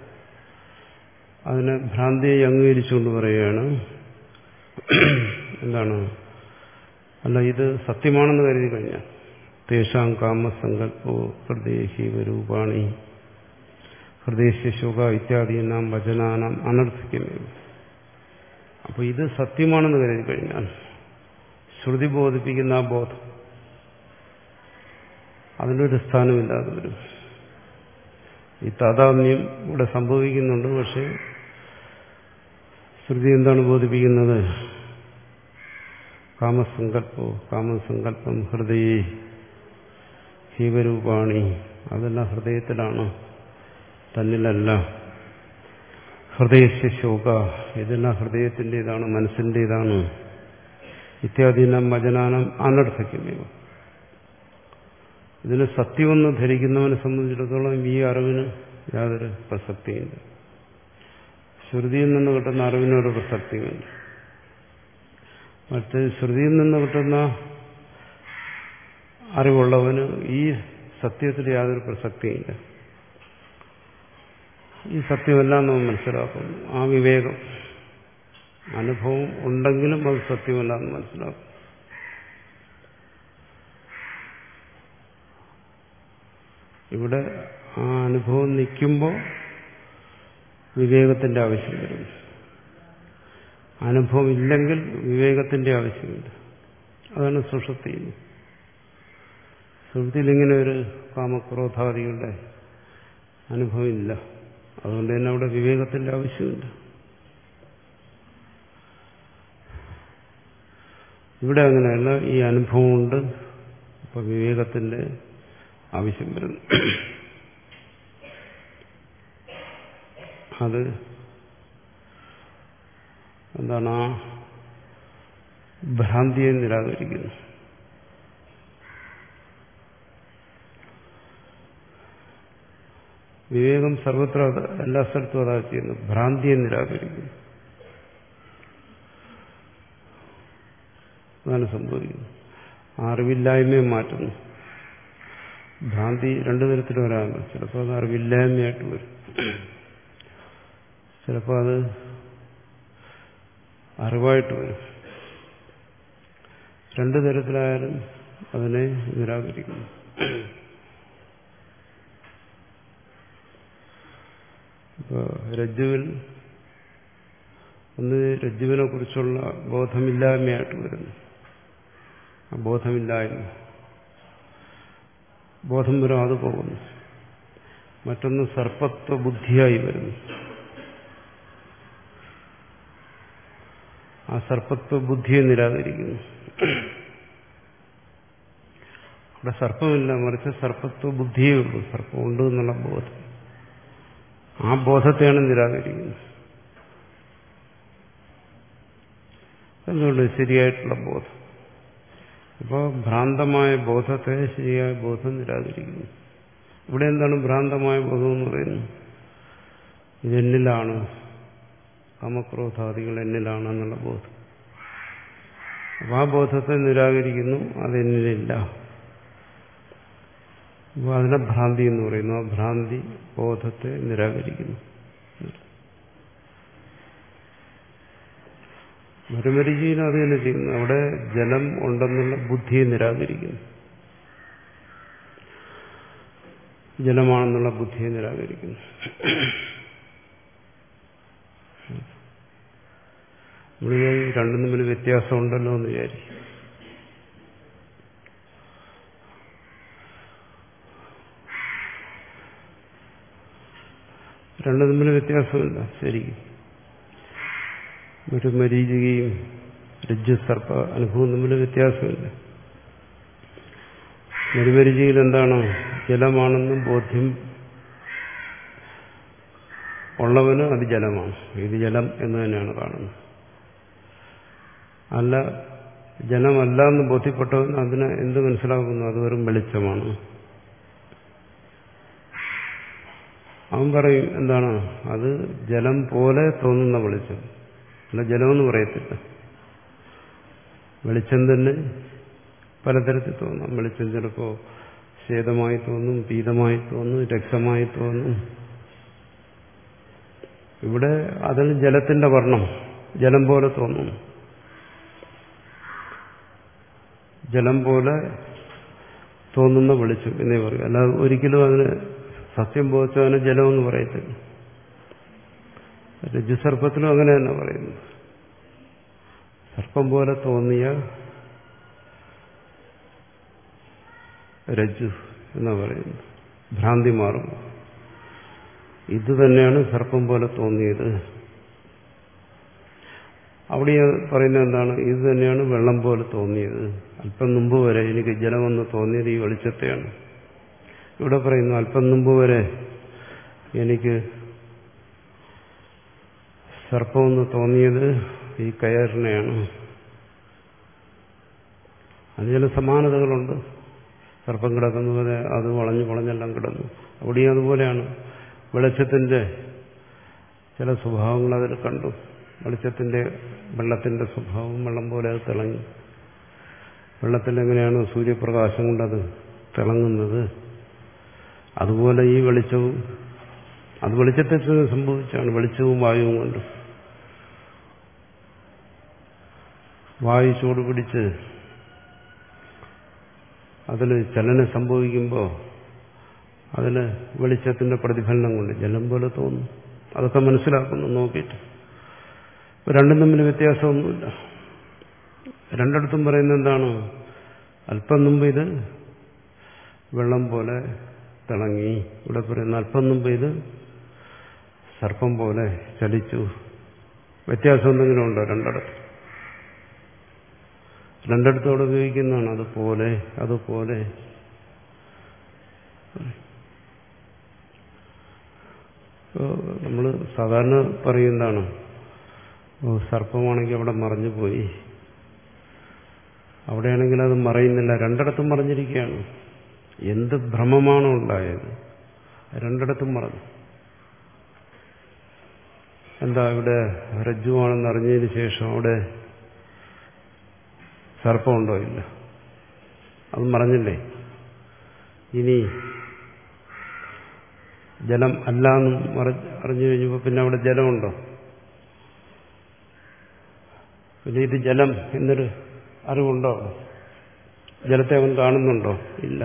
അതിനെ ഭ്രാന്തിയെ അംഗീകരിച്ചുകൊണ്ട് പറയുകയാണ്, എന്താണ്, അല്ല ഇത് സത്യമാണെന്ന് കരുതി കഴിഞ്ഞാൽ തേഷാം കാമസങ്കല്പോ ഹൃദയഹീവരൂപാണി ഹൃദയസ്യ ശോക ഇത്യാദീനാം വചനാനാം അനർത്ഥിക്കുമേ. അപ്പോൾ ഇത് സത്യമാണെന്ന് കരുതി കഴിഞ്ഞാൽ ശ്രുതി ബോധിപ്പിക്കുന്ന ആ ബോധം അതിനൊരു സ്ഥാനമില്ലാതെ വരും. ഈ താതാത്മ്യം ഇവിടെ സംഭവിക്കുന്നുണ്ട്. പക്ഷെ ശ്രുതി എന്താണ് ബോധിപ്പിക്കുന്നത്? കാമസങ്കല്പോ കാമസങ്കല്പം ഹൃദയേ ഹീവരൂപാണി, അതെല്ലാം ഹൃദയത്തിലാണ്, തന്നിലല്ല. ഹൃദയസ്യ ശോക, ഇതെല്ലാം ഹൃദയത്തിൻ്റെതാണ്, മനസ്സിൻ്റെതാണ്. ഇത്യാദീനം വചനാനം അനർത്ഥിക്കുമേ. ഇതിന് സത്യമെന്ന് ധരിക്കുന്നവനെ സംബന്ധിച്ചിടത്തോളം ഈ അറിവിന് യാതൊരു പ്രസക്തിയില്ല. ശ്രുതിയിൽ നിന്ന് കിട്ടുന്ന അറിവിനൊരു പ്രസക്തിയുമില്ല. മറ്റ് ശ്രുതിയിൽ നിന്ന് കിട്ടുന്ന അറിവുള്ളവന് ഈ സത്യത്തിൽ യാതൊരു പ്രസക്തിയില്ല. ഈ സത്യമെല്ലാം നമ്മൾ മനസ്സിലാക്കുന്നു. ആ വിവേകം, അനുഭവം ഉണ്ടെങ്കിലും അത് സത്യമല്ല എന്ന് മനസ്സിലാക്കും. ഇവിടെ ആ അനുഭവം നിൽക്കുമ്പോൾ വിവേകത്തിന്റെ ആവശ്യം വരും. അനുഭവം ഇല്ലെങ്കിൽ വിവേകത്തിന്റെ ആവശ്യമില്ല. അതാണ് സുഷുപ്തി. സുഷുപ്തിയിൽ ഇങ്ങനെ ഒരു കാമക്രോധാദികളുടെ അനുഭവം ഇല്ല. അതുകൊണ്ട് തന്നെ അവിടെ വിവേകത്തിന്റെ ആവശ്യമില്ല. ഇവിടെ അങ്ങനെയല്ല, ഈ അനുഭവം കൊണ്ട് ഇപ്പൊ വിവേകത്തിന്റെ ആവശ്യം വരുന്നു. അത് എന്താണ്? ആ ഭ്രാന്തിയെ നിരാകരിക്കുന്നു. വിവേകം സർവത്ര എല്ലാ സ്ഥലത്തും അതാ ചെയ്യുന്നു, ഭ്രാന്തിയെ നിരാകരിക്കുന്നു. അതാണ് സംഭവിക്കുന്നത്. അറിവില്ലായ്മയെ മാറ്റുന്നു. ഭ്രാന്തി രണ്ടു തരത്തിൽ വരാമല്ലോ. ചിലപ്പോൾ അത് അറിവില്ലായ്മയായിട്ട് വരും, ചിലപ്പോൾ അത് അറിവായിട്ട് വരും. രണ്ടു തരത്തിലായാലും അതിനെ നിരാകരിക്കുന്നു. ഇപ്പൊ രജ്ജുവിൽ ഒന്ന് രജ്ജുവിനെ കുറിച്ചുള്ള ബോധമില്ലായ്മയായിട്ട് വരുന്നു. ആ ബോധമില്ലായ്മ, ബോധം വരും, അത് പോകുന്നു. മറ്റൊന്ന് സർപ്പത്വ ബുദ്ധിയായി വരുന്നു. ആ സർപ്പത്വ ബുദ്ധിയെ നിരാകരിക്കുന്നു. അവിടെ സർപ്പമില്ല, മറിച്ച് സർപ്പത്വ ബുദ്ധിയേ ഉള്ളൂ. സർപ്പമുണ്ട് എന്നുള്ള ബോധം, ആ ബോധത്തെയാണ് നിരാകരിക്കുന്നത്. എന്തുകൊണ്ട്? ശരിയായിട്ടുള്ള ബോധം. അപ്പോൾ ഭ്രാന്തമായ ബോധത്തെ ശരിയായ ബോധം നിരാകരിക്കുന്നു. ഇവിടെ എന്താണ് ഭ്രാന്തമായ ബോധം എന്ന് പറയുന്നത്? ഇതെന്നിലാണ്, കാമക്രോധാദികൾ എന്നിലാണ് എന്നുള്ള ബോധം. അപ്പോൾ ആ ബോധത്തെ നിരാകരിക്കുന്നു, അതെന്നിലില്ല. അപ്പോൾ അതിനെ ഭ്രാന്തി എന്ന് പറയുന്നു. ആ ഭ്രാന്തി ബോധത്തെ നിരാകരിക്കുന്നു. മരുമരിചിയിൽ അത് തന്നെ ചെയ്യുന്നു. അവിടെ ജലം ഉണ്ടെന്നുള്ള ബുദ്ധിയെ നിരാകരിക്കുന്നു. ജലമാണെന്നുള്ള ബുദ്ധിയെ നിരാകരിക്കുന്നു. നമ്മൾ രണ്ടും തമ്മിൽ വ്യത്യാസം ഉണ്ടല്ലോ എന്ന് വിചാരിക്കും. രണ്ടും തമ്മിൽ വ്യത്യാസമില്ല. ശരിക്കും ഒരു മരീചികയും രജ്ജു സർപ്പ അനുഭവം തമ്മിൽ വ്യത്യാസമില്ല. മരുമരീചികയിൽ എന്താണ്? ജലമാണെന്നും ബോധ്യം ഉള്ളവന് അത് ജലമാണ്, ഇത് ജലം എന്ന് തന്നെയാണ് കാണുന്നത്. അല്ല, ജലമല്ല എന്ന് ബോധ്യപ്പെട്ടവൻ അതിനെ എന്ത് മനസ്സിലാക്കുന്നു? അത് വെറും വെളിച്ചമാണ്. അവൻ പറയും എന്താണ്? അത് ജലം പോലെ തോന്നുന്ന വെളിച്ചം, അല്ല ജലമെന്ന് പറയത്തില്ല. വെളിച്ചം തന്നെ പലതരത്തിൽ തോന്നാം. വെളിച്ചം ചിലപ്പോൾ ശ്വേതമായി തോന്നും, പീതമായി തോന്നും, രക്തമായി തോന്നും. ഇവിടെ അതിൽ ജലത്തിന്റെ വർണ്ണം ജലം പോലെ തോന്നുന്നു. ജലം പോലെ തോന്നുന്ന വെളിച്ചം എന്നേ പറയും. അല്ലാതെ ഒരിക്കലും അതിന് സത്യം ബോധിച്ചവന് ജലമെന്ന് പറയത്തില്ല. രജ്ജുസർപ്പത്തിലും അങ്ങനെ തന്നെ പറയുന്നു. സർപ്പം പോലെ തോന്നിയ രജ്ജു എന്നാ പറയുന്നത്. ഭ്രാന്തി മാറും. ഇത് തന്നെയാണ് സർപ്പം പോലെ തോന്നിയത്. അവിടെ പറയുന്നത് എന്താണ്? ഇത് തന്നെയാണ് വെള്ളം പോലെ തോന്നിയത്. അല്പം മുമ്പ് വരെ എനിക്ക് ജലമെന്ന് തോന്നിയത് ഈ വെളിച്ചത്തെയാണ്. ഇവിടെ പറയുന്നു അല്പം മുമ്പ് വരെ എനിക്ക് സർപ്പമെന്ന് തോന്നിയത് ഈ കയറിനെയാണ്. അതിന് ചില സമാനതകളുണ്ട്. സർപ്പം കിടക്കുന്നത് അത് വളഞ്ഞു വളഞ്ഞെല്ലാം കിടന്നു. അവിടെയും അതുപോലെയാണ്. വെളിച്ചത്തിന്റെ ചില സ്വഭാവങ്ങൾ അതിൽ കണ്ടു. വെളിച്ചത്തിന്റെ വെള്ളത്തിന്റെ സ്വഭാവം വെള്ളം പോലെ അത് തിളങ്ങി. വെള്ളത്തിൽ എങ്ങനെയാണ് സൂര്യപ്രകാശം കൊണ്ടത് തിളങ്ങുന്നത്, അതുപോലെ ഈ വെളിച്ചവും, അത് വെളിച്ചത്തിൽ തന്നെ സംഭവിച്ചാണ്. വെളിച്ചവും വായുവും കൊണ്ട് വായു ചൂട് പിടിച്ച് അതിൽ ചലനം സംഭവിക്കുമ്പോൾ അതിന് വെളിച്ചത്തിന്റെ പ്രതിഫലനം കൊണ്ട് ജലം പോലെ തോന്നും. അതൊക്കെ മനസ്സിലാക്കുന്നു നോക്കിയിട്ട്. രണ്ടും തമ്മിൽ വ്യത്യാസമൊന്നുമില്ല. രണ്ടിടത്തും പറയുന്നത് എന്താണ്? അല്പം മുമ്പ് ഇത് വെള്ളം പോലെ തിളങ്ങി. ഇവിടെ പറയുന്ന അല്പം മുമ്പ് ഇത് സർപ്പം പോലെ ചലിച്ചു. വ്യത്യാസം എന്തെങ്കിലും ഉണ്ടോ? രണ്ടിടത്ത് രണ്ടിടത്തോടെ ഉപയോഗിക്കുന്നതാണ്. അതുപോലെ അതുപോലെ നമ്മൾ സാധാരണ പറയുന്നതാണ്, സർപ്പമാണെങ്കിൽ അവിടെ മറഞ്ഞു പോയി, അവിടെയാണെങ്കിൽ അത് മറയുന്നില്ല, രണ്ടിടത്തും മറഞ്ഞിരിക്കുകയാണ്. എന്ത് ഭ്രമമാണോ ഉണ്ടായത്, രണ്ടിടത്തും മറന്നു. എന്താ ഇവിടെ രജ്ജുവാണെന്ന് അറിഞ്ഞതിന് ശേഷം അവിടെ സർപ്പമുണ്ടോ? ഇല്ല, അത് മറഞ്ഞില്ലേ. ഇനി ജലം അല്ല എന്നും അറിഞ്ഞു കഴിഞ്ഞപ്പോൾ പിന്നെ അവിടെ ജലമുണ്ടോ? പിന്നെ ഇത് ജലം എന്നൊരു അറിവുണ്ടോ? ജലത്തെ അവൻ കാണുന്നുണ്ടോ? ഇല്ല.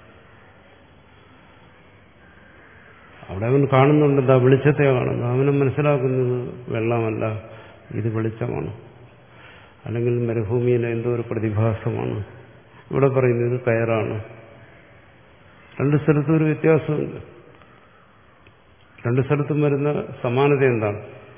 അവിടെ അവൻ കാണുന്നുണ്ട്, എന്താ വെളിച്ചത്തെ കാണുന്നു. അവന് മനസ്സിലാക്കുന്നത് വെള്ളമല്ല, ഇത് വെളിച്ചമാണ്, അല്ലെങ്കിൽ മരുഭൂമിയിലെ എന്തോ ഒരു പ്രതിഭാസമാണ്. ഇവിടെ പറയുന്നത് കയറാണ്. രണ്ട് സ്ഥലത്തും ഒരു വ്യത്യാസമുണ്ട്. രണ്ട് സ്ഥലത്തും വരുന്ന സമാനത എന്താണ്?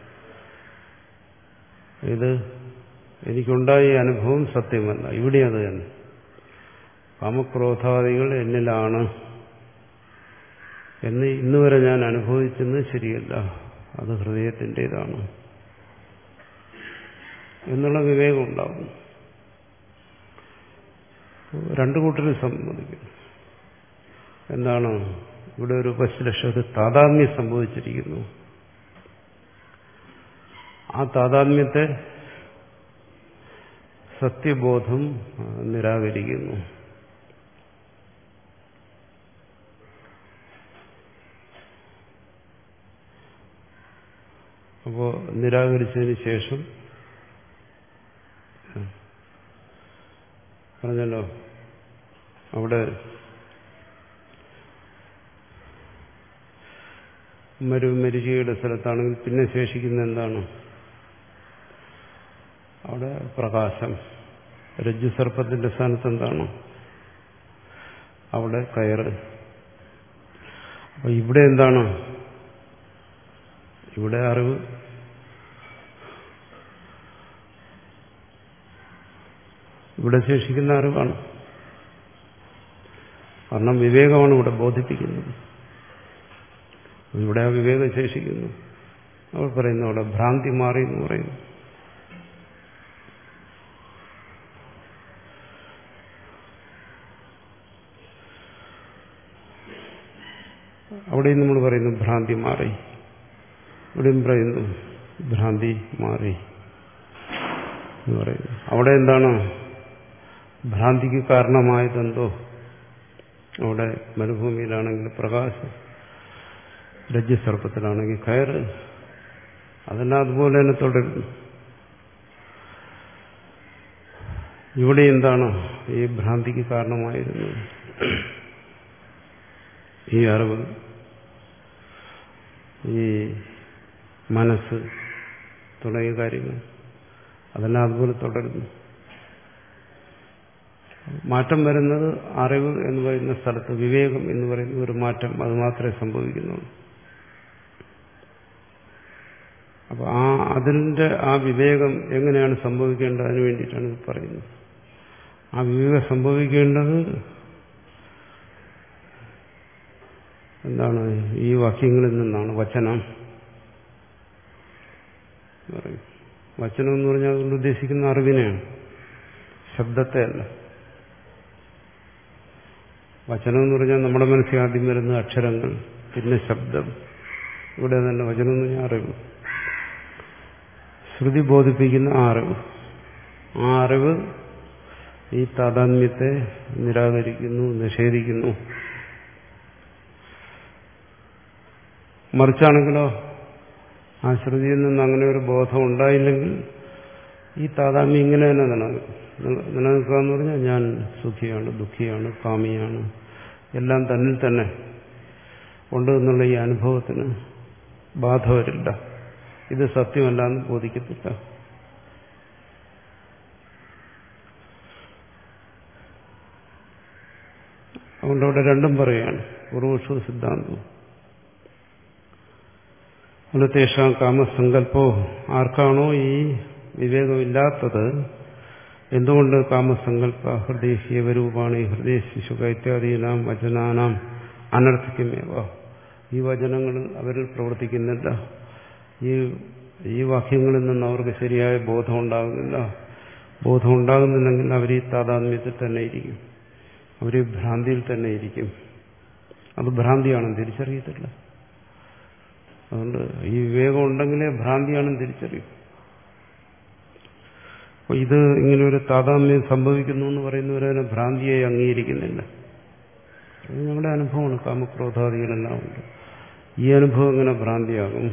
ഇത് എനിക്കുണ്ടായ അനുഭവം സത്യമല്ല. ഇവിടെ അത് തന്നെ, കാമക്രോധാദികൾ എന്നിലാണ് എന്ന് ഇന്നുവരെ ഞാൻ അനുഭവിച്ചത് ശരിയല്ല, അത് ഹൃദയത്തിൻ്റെതാണ് എന്നുള്ള വിവേകം ഉണ്ടാകും. രണ്ടു കൂട്ടരും സമ്മതിക്കുന്നു. എന്താണ് ഇവിടെ ഒരു ഉപശ്ലേഷം, ഒരു താതാത്മ്യം സംഭവിച്ചിരിക്കുന്നു. ആ താതാത്മ്യത്തെ സത്യബോധം നിരാകരിക്കുന്നു. അപ്പോ നിരാകരിച്ചതിന് ശേഷം പറഞ്ഞല്ലോ, അവിടെ മരു മരിചികയുടെ സ്ഥലത്താണെങ്കിൽ പിന്നെ ശേഷിക്കുന്ന എന്താണ്? അവിടെ പ്രകാശം. രജ്ജു സർപ്പത്തിന്റെ സ്ഥാനത്ത് എന്താണ്? അവിടെ കയറ്. അപ്പൊ ഇവിടെ എന്താണ്? ഇവിടെ അറിവ്. ഇവിടെ ശേഷിക്കുന്ന അറിവാണ്. കാരണം വിവേകമാണ് ഇവിടെ ബോധിപ്പിക്കുന്നത്. ഇവിടെ ആ വിവേകം ശേഷിക്കുന്നു. അവർ പറയുന്നു അവിടെ ഭ്രാന്തി മാറി എന്ന് പറയുന്നു. അവിടെയും നമ്മൾ പറയുന്നു ഭ്രാന്തി മാറി, ഇവിടെയും പറയുന്നു ഭ്രാന്തി മാറി എന്ന് പറയുന്നു. അവിടെ എന്താണ് ഭ്രാന്തിക്ക് കാരണമായതെന്തോ? അവിടെ മരുഭൂമിയിലാണെങ്കിൽ പ്രകാശം, രജ്ജുസർപ്പത്തിലാണെങ്കിൽ കയറ്, അതെല്ലാം അതുപോലെ തന്നെ തുടരുന്നു. ഇവിടെ എന്താണ് ഈ ഭ്രാന്തിക്ക് കാരണമായിരുന്നത്? ഈ അറിവ്, ഈ മനസ്സ് തുടങ്ങിയ കാര്യങ്ങൾ അതെല്ലാം അതുപോലെ തുടരുന്നു. മാറ്റം വരുന്നത് അറിവ് എന്ന് പറയുന്ന സ്ഥലത്ത്, വിവേകം എന്ന് പറയുന്ന ഒരു മാറ്റം, അത് മാത്രമേ സംഭവിക്കുന്നുള്ളൂ. അപ്പൊ ആ അതിന്റെ ആ വിവേകം എങ്ങനെയാണ് സംഭവിക്കേണ്ടത്? അതിനു വേണ്ടിയിട്ടാണ് ഇത് പറയുന്നത്. ആ വിവേകം സംഭവിക്കേണ്ടത് എന്താണ്? ഈ വാക്യങ്ങളിൽ നിന്നാണ്. വചനം പറയും. വചനം എന്ന് പറഞ്ഞാൽ അതുകൊണ്ട് ഉദ്ദേശിക്കുന്ന അറിവിനെയാണ്, ശബ്ദത്തെ അല്ല. വചനം എന്ന് പറഞ്ഞാൽ നമ്മുടെ മനസ്സിൽ ആദ്യം വരുന്ന അക്ഷരങ്ങൾ, പിന്നെ ശബ്ദം. ഇവിടെ തന്നെ വചനം എന്ന് പറഞ്ഞാൽ അറിവ്, ശ്രുതി ബോധിപ്പിക്കുന്ന ആ അറിവ്. ആ അറിവ് ഈ താതാത്മ്യത്തെ നിരാകരിക്കുന്നു, നിഷേധിക്കുന്നു. മറിച്ചാണെങ്കിലോ ആ ശ്രുതിയിൽ നിന്ന് അങ്ങനെ ഒരു ബോധം ഉണ്ടായില്ലെങ്കിൽ ഈ താതാത്മ്യം ഇങ്ങനെ തന്നെ നിലനിൽക്കും. നിലനിൽക്കുക എന്ന് പറഞ്ഞാൽ ഞാൻ സുഖിയാണ്, ദുഃഖിയാണ്, കാമിയാണ്, എല്ലാം തന്നിൽ തന്നെ ഉണ്ട് എന്നുള്ള ഈ അനുഭവത്തിന് ബാധ വരില്ല. ഇത് സത്യമല്ല എന്ന് ബോധിക്കത്തില്ല. അതുകൊണ്ട് അവിടെ രണ്ടും പറയുകയാണ്, പൂർവപക്ഷവും സിദ്ധാന്തവും. അല്ലത്തേഷാം കാമസങ്കല്പോ, ആർക്കാണോ ഈ വിവേകമില്ലാത്തത്, എന്തുകൊണ്ട് കാമസങ്കല്പ ഹൃദയ ഹ്യവരൂപാണി ഹൃദയ ശിശുക ഇത്യാദീനാം വചനാനാം അനർത്ഥിക്കുമേവ. ഈ വചനങ്ങൾ അവരിൽ പ്രവർത്തിക്കുന്നില്ല. ഈ ഈ വാക്യങ്ങളിൽ നിന്ന് അവർക്ക് ശരിയായ ബോധം ഉണ്ടാകുന്നില്ല. ബോധം ഉണ്ടാകുന്നില്ലെങ്കിൽ അവർ ഈ താതാത്മ്യത്തിൽ തന്നെ ഇരിക്കും, അവർ ഭ്രാന്തിയിൽ തന്നെ ഇരിക്കും. അത് ഭ്രാന്തിയാണെന്ന് തിരിച്ചറിയത്തില്ല. അതുകൊണ്ട് ഈ വിവേകം ഉണ്ടെങ്കിലേ ഭ്രാന്തിയാണെന്ന് തിരിച്ചറിയും. അപ്പോൾ ഇത് ഇങ്ങനെയൊരു താതാത്മ്യം സംഭവിക്കുന്നു എന്ന് പറയുന്നവരതിനെ ഭ്രാന്തിയെ അംഗീകരിക്കുന്നില്ല. അത് ഞങ്ങളുടെ അനുഭവമാണ്. കാമക്രോധാദികളെല്ലാം ഉണ്ട്. ഈ അനുഭവം എങ്ങനെ ഭ്രാന്തിയാകും?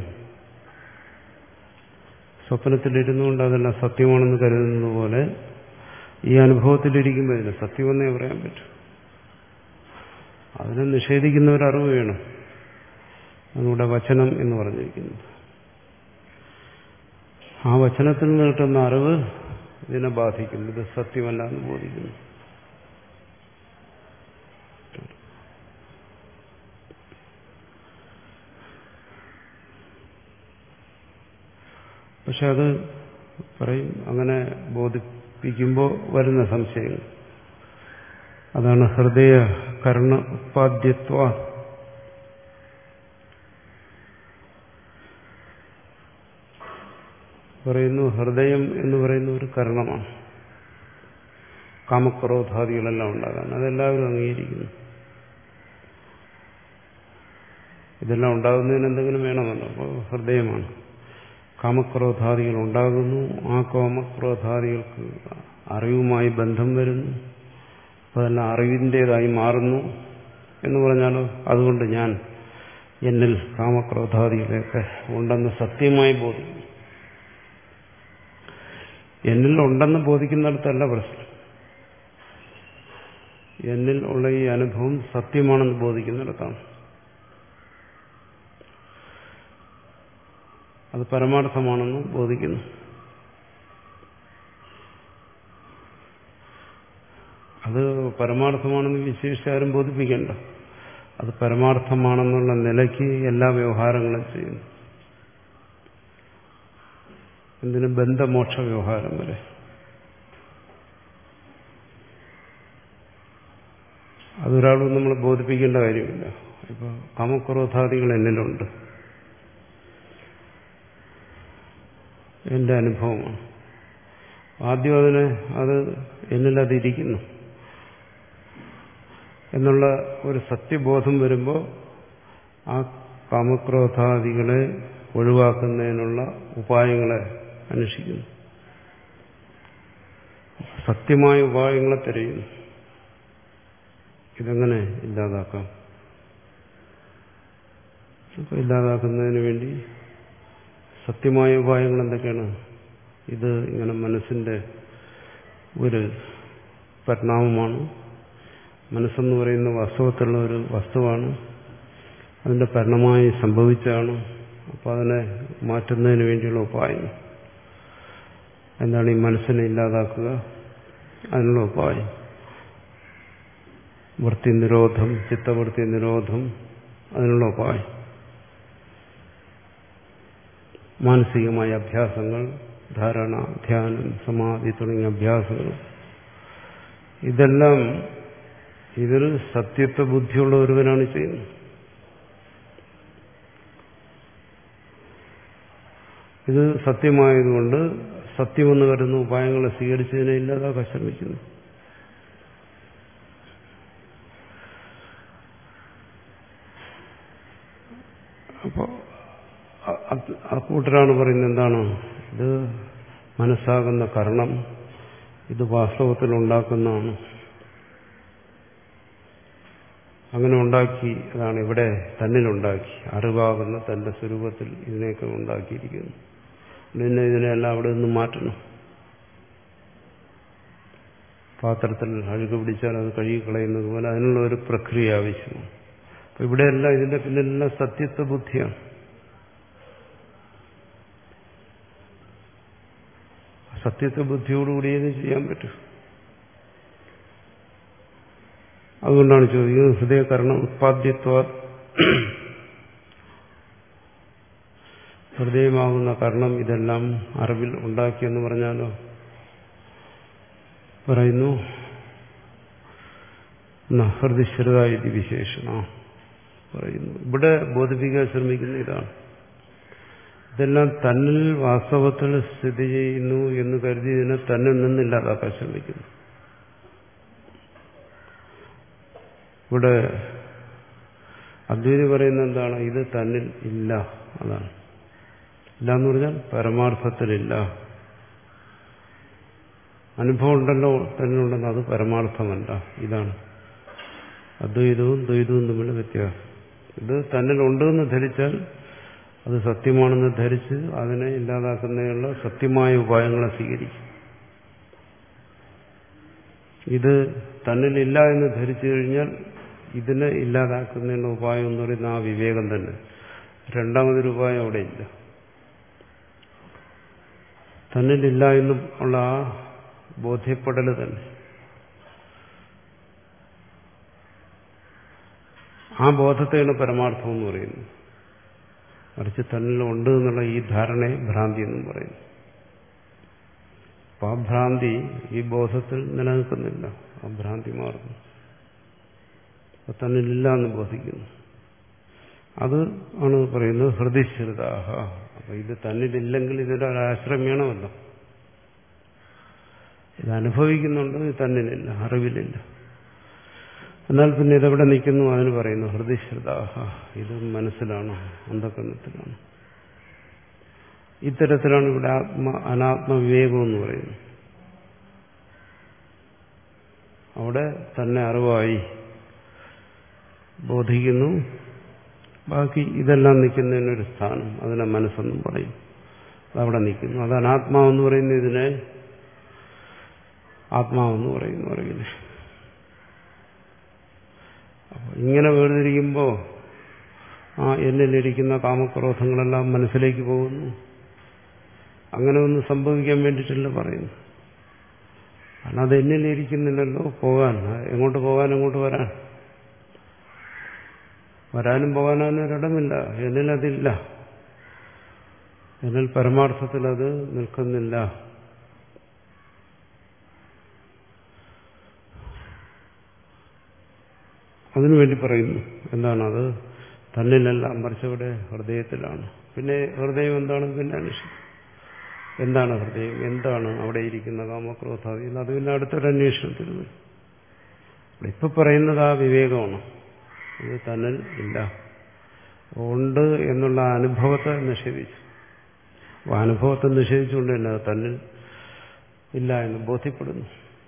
സ്വപ്നത്തിലിരുന്നുകൊണ്ട് അതെല്ലാം സത്യമാണെന്ന് കരുതുന്നത് പോലെ ഈ അനുഭവത്തിലിരിക്കുമ്പോൾ ഇതിന് സത്യമെന്നേ പറയാൻ പറ്റും. അതിനെ നിഷേധിക്കുന്നവരറിവ് വേണം. അതിലൂടെ വചനം എന്ന് പറഞ്ഞിരിക്കുന്നത്. ആ വചനത്തിൽ നിന്ന് കിട്ടുന്ന അറിവ് ഇതിനെ ബാധിക്കും. ഇത് സത്യമല്ല എന്ന് ബോധിക്കുന്നു. പക്ഷെ അത് പറയും, അങ്ങനെ ബോധിപ്പിക്കുമ്പോൾ വരുന്ന സംശയങ്ങൾ. അതാണ് ഹൃദയ കർണ ഉപാദ്യത്വ. പറയുന്നു ഹൃദയം എന്ന് പറയുന്ന ഒരു കർണമാണ്. കാമക്രോധാദികളെല്ലാം ഉണ്ടാകാൻ അതെല്ലാവരും അംഗീകരിക്കുന്നു. ഇതെല്ലാം ഉണ്ടാകുന്നതിന് എന്തെങ്കിലും വേണമല്ലോ. അപ്പോൾ ഹൃദയമാണ്. കാമക്രോധാദികൾ ഉണ്ടാകുന്നു. ആ കാമക്രോധാദികൾക്ക് അറിവുമായി ബന്ധം വരുന്നു. അപ്പോൾ അതെല്ലാം അറിവിൻ്റേതായി മാറുന്നു എന്ന് പറഞ്ഞാലോ, അതുകൊണ്ട് ഞാൻ എന്നിൽ കാമക്രോധാദികളെയൊക്കെ ഉണ്ടെന്ന് സത്യമായി ബോധിക്കും. എന്നിൽ ഉണ്ടെന്ന് ബോധിക്കുന്നിടത്തല്ല പ്രശ്നം. എന്നിൽ ഉള്ള ഈ അനുഭവം സത്യമാണെന്ന് ബോധിക്കുന്നിടത്താണ്. അത് പരമാർത്ഥമാണെന്ന് ബോധിക്കുന്നു. അത് പരമാർത്ഥമാണെന്ന് വിശേഷിച്ചാരും ബോധിപ്പിക്കേണ്ട. അത് പരമാർത്ഥമാണെന്നുള്ള നിലയ്ക്ക് എല്ലാ വ്യവഹാരങ്ങളും ചെയ്യുന്നു. എന്തിന്? ബന്ധമോക്ഷ വ്യവഹാരം വരെ. അതൊരാളും നമ്മൾ ബോധിപ്പിക്കേണ്ട കാര്യമില്ല. ഇപ്പോൾ കാമക്രോധാദികൾ എന്നിലുണ്ട്, എന്റെ അനുഭവമാണ്. ആദ്യം അതിനെ അത് എന്നിലതിരിക്കുന്നു എന്നുള്ള ഒരു സത്യബോധം വരുമ്പോൾ ആ കാമക്രോധാദികളെ ഒഴിവാക്കുന്നതിനുള്ള ഉപായങ്ങളെ അന്വേഷിക്കുന്നു. സത്യമായ ഉപായങ്ങളെ തിരയുന്നു. ഇതെങ്ങനെ ഇല്ലാതാക്കാം? അപ്പോൾ ഇല്ലാതാക്കുന്നതിന് വേണ്ടി സത്യമായ ഉപായങ്ങൾ എന്തൊക്കെയാണ്? ഇത് ഇങ്ങനെ മനസ്സിന്റെ ഒരു പരിണാമമാണ്. മനസ്സെന്ന് പറയുന്ന വാസ്തവത്തിലുള്ള ഒരു വസ്തുവാണ്. അതിന്റെ പരിണാമമായി സംഭവിച്ചതാണ്. അപ്പോൾ അതിനെ മാറ്റുന്നതിന് വേണ്ടിയുള്ള ഉപായം എന്താണ്? ഈ മനസ്സിനെ ഇല്ലാതാക്കുക. അതിനുള്ള ഉപായം വൃത്തി നിരോധം, ചിത്തവൃത്തി നിരോധം, അതിനുള്ള ഉപായം മാനസികമായ അഭ്യാസങ്ങൾ, ധാരണ, ധ്യാനം, സമാധി തുടങ്ങിയ അഭ്യാസങ്ങൾ. ഇതെല്ലാം ഇതിൽ സത്യത്വ ബുദ്ധിയുള്ള ഒരുവനാണ് ചെയ്യുന്നത്. ഇത് സത്യമായതുകൊണ്ട് സത്യമെന്ന് കരുതുന്ന ഉപായങ്ങളെ സ്വീകരിച്ചതിനെ ഇല്ലാതാക്കാൻ ശ്രമിക്കുന്നു. അപ്പോൾ ആ കൂട്ടരാണ് പറയുന്നത് എന്താണ്? ഇത് മനസ്സാകുന്ന കർണം, ഇത് വാസ്തവത്തിൽ ഉണ്ടാക്കുന്നതാണ്. അങ്ങനെ ഉണ്ടാക്കി, അതാണ് ഇവിടെ തന്നിലുണ്ടാക്കി, അറിവാകുന്ന തന്റെ സ്വരൂപത്തിൽ ഇതിനെയൊക്കെ ഉണ്ടാക്കിയിരിക്കുന്നു. പിന്നെ ഇതിനെല്ലാം അവിടെ നിന്ന് മാറ്റണം. പാത്രത്തിൽ അഴുക്ക് പിടിച്ചാൽ അത് കഴുകിക്കളയുന്നത് പോലെ അതിനുള്ള ഒരു പ്രക്രിയ ആവശ്യമാണ്. അപ്പൊ ഇവിടെയെല്ലാം ഇതിന്റെ പിന്നിലെല്ലാം സത്യത്വ ബുദ്ധിയാണ്. സത്യത്വ ബുദ്ധിയോടുകൂടി ഇത് ചെയ്യാൻ പറ്റും. അതുകൊണ്ടാണ് ചോദിക്കുന്നത് ഹൃദയകരണം ഉത്പാദ്യത്വ. ഹൃദയമാകുന്ന കർണം ഇതെല്ലാം അറിവിൽ ഉണ്ടാക്കിയെന്ന് പറഞ്ഞാലോ പറയുന്നു ഹൃദിശ്രുതായി വിശേഷണ പറയുന്നു. ഇവിടെ ബോധിപ്പിക്കാൻ ശ്രമിക്കുന്ന ഇതാണ്. ഇതെല്ലാം തന്നിൽ വാസ്തവത്തിൽ സ്ഥിതി ചെയ്യുന്നു എന്ന് കരുതി ഇതിനെ തന്നിൽ നിന്നില്ലാതാക്കാൻ ശ്രമിക്കുന്നു. ഇവിടെ അദ്വൈതി പറയുന്നത് എന്താണ്? ഇത് തന്നിൽ ഇല്ല. അതാണ്. ഇല്ല എന്ന് പറഞ്ഞാൽ പരമാർത്ഥത്തിലില്ല. അനുഭവം ഉണ്ടല്ലോ തന്നിലുണ്ടെന്ന്, അത് പരമാർത്ഥമല്ല. ഇതാണ് അദ്വൈതവും ദ്വൈതവും തമ്മിലുള്ള വ്യത്യാസം. ഇത് തന്നിലുണ്ടെന്ന് ധരിച്ചാൽ അത് സത്യമാണെന്ന് ധരിച്ച് അതിനെ ഇല്ലാതാക്കുന്നതിനുള്ള സത്യമായ ഉപായങ്ങളെ സ്വീകരിക്കും. ഇത് തന്നിലില്ല എന്ന് ധരിച്ചു കഴിഞ്ഞാൽ ഇതിനെ ഇല്ലാതാക്കുന്നതിനുള്ള ഉപായം എന്ന് പറയുന്ന ആ വിവേകം തന്നെ. രണ്ടാമതൊരു ഉപായം അവിടെ ഇല്ല. തന്നിലില്ല എന്നും ഉള്ള ആ ബോധ്യപ്പെടൽ തന്നെ, ആ ബോധത്തെയാണ് പരമാർത്ഥം എന്ന് പറയുന്നത്. മറിച്ച് തന്നിലുണ്ട് എന്നുള്ള ഈ ധാരണയെ ഭ്രാന്തി എന്നും പറയുന്നു. അപ്പം ആ ഭ്രാന്തി ഈ ബോധത്തിൽ നിലനിൽക്കുന്നില്ല. ആ ഭ്രാന്തി മാറുന്നു. അപ്പം തന്നിലില്ല എന്ന് ബോധിക്കുന്നു. അത് ആണ് പറയുന്നത് ഹൃദിശ്രുതാഹ. അപ്പം ഇത് തന്നിലില്ലെങ്കിൽ ഇതിലൊരാശ്രയം വേണമല്ലോ. ഇത് അനുഭവിക്കുന്നുണ്ട്, ഇത് തന്നിലില്ല, അറിവിലില്ല. എന്നാൽ പിന്നെ ഇതെവിടെ നിൽക്കുന്നു? അതിന് പറയുന്നു ഹൃദിശ്രുതാഹ. ഇത് മനസ്സിലാണ്, അന്ധകരണത്തിലാണ്. ഇത്തരത്തിലാണ് ഇവിടെ ആത്മ അനാത്മവിവേകം എന്ന് പറയുന്നത്. അവിടെ തന്നെ അറിവായി ബോധിക്കുന്നു. ബാക്കി ഇതെല്ലാം നിൽക്കുന്നതിനൊരു സ്ഥാനം, അതിനെ മനസ്സെന്നും പറയും. അതവിടെ നിൽക്കുന്നു. അത് അനാത്മാവെന്ന് പറയുന്നത് ഇതിനെ ആത്മാവെന്ന് പറയുന്നു അറിവിനെ. അപ്പോൾ ഇങ്ങനെ വേർതിരിക്കുമ്പോൾ ആ എന്നിലിരിക്കുന്ന കാമക്രോധങ്ങളെല്ലാം മനസ്സിലേക്ക് പോകുന്നു. അങ്ങനെ ഒന്നും സംഭവിക്കാൻ വേണ്ടിയിട്ടല്ല പറയുന്നു. കാരണം അത് എന്നിലിരിക്കുന്നില്ലല്ലോ. പോകാൻ, എങ്ങോട്ട് പോകാൻ, എങ്ങോട്ട് വരാൻ? വരാനും പോകാനും ഒരിടമില്ല. എന്നിലതില്ല. എന്നിൽ പരമാർത്ഥത്തിൽ അത് നിൽക്കുന്നില്ല. അതിനുവേണ്ടി പറയുന്നു. എന്താണത്? തന്നിലല്ല, മറിച്ചവിടെ ഹൃദയത്തിലാണ്. പിന്നെ ഹൃദയം എന്താണെന്ന് പിന്നെ അന്വേഷിക്കും. എന്താണ് ഹൃദയം? എന്താണ് അവിടെ ഇരിക്കുന്ന കാമക്രോധാദി? അത് പിന്നെ അടുത്തൊരു അന്വേഷണത്തിൽ വരും. ഇപ്പൊ പറയുന്നത് ആ വിവേകമാണ്. ഇത് തന്നിൽ ഇല്ല, ഉണ്ട് എന്നുള്ള അനുഭവത്തെ നിഷേധിച്ചു. അപ്പോൾ അനുഭവത്തെ നിഷേധിച്ചുകൊണ്ട് തന്നെ അത് തന്നിൽ ഇല്ല എന്ന് ബോധ്യപ്പെടുന്നു.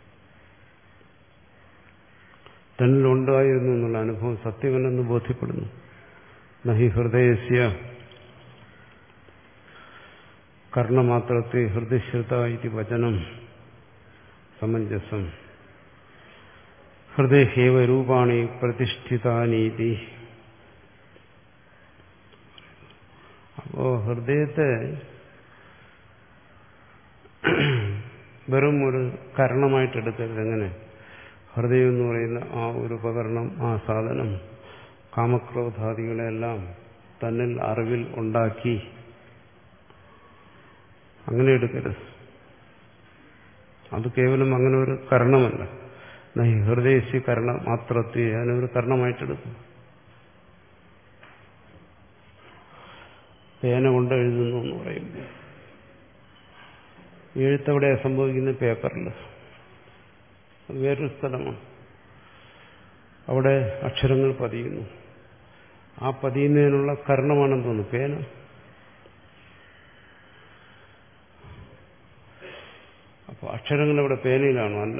തന്നിൽ ഉണ്ടായിരുന്നു എന്നുള്ള അനുഭവം സത്യമല്ലെന്ന് ബോധ്യപ്പെടുന്നു. നഹി ഹൃദയസ്യ കർണമാത്രത്തെ ഹൃദയശ്രുത ഇതി വചനം സമഞ്ജസം ഹൃദയഹേവ രൂപാണി പ്രതിഷ്ഠിതാനീതി. അപ്പോ ഹൃദയത്തെ വെറും ഒരു കരണമായിട്ടെടുക്കരുത്. എങ്ങനെ? ഹൃദയം എന്ന് പറയുന്ന ആ ഒരു ഉപകരണം, ആ സാധനം കാമക്രോധാദികളെല്ലാം തന്നിൽ അറിവിൽ ഉണ്ടാക്കി, അങ്ങനെ എടുക്കരുത്. അത് കേവലം അങ്ങനെ ഒരു കരണമല്ല. നഹി ഹൃദയസ്യ കരണ മാത്രത്വേ, അതിനൊരു കരണമായിട്ടെടുക്കും. പേന കൊണ്ട് എഴുതുന്നു എന്ന് പറയുമ്പോൾ എഴുത്തവിടെ സംഭവിക്കുന്ന പേപ്പറിൽ, അത് വേറൊരു സ്ഥലമാണ്. അവിടെ അക്ഷരങ്ങൾ പതിയുന്നു. ആ പതിയുന്നതിനുള്ള കരണമാണെന്ന് തോന്നുന്നു പേന. അപ്പോൾ അക്ഷരങ്ങൾ അവിടെ പേനയിലാണോ? അല്ല.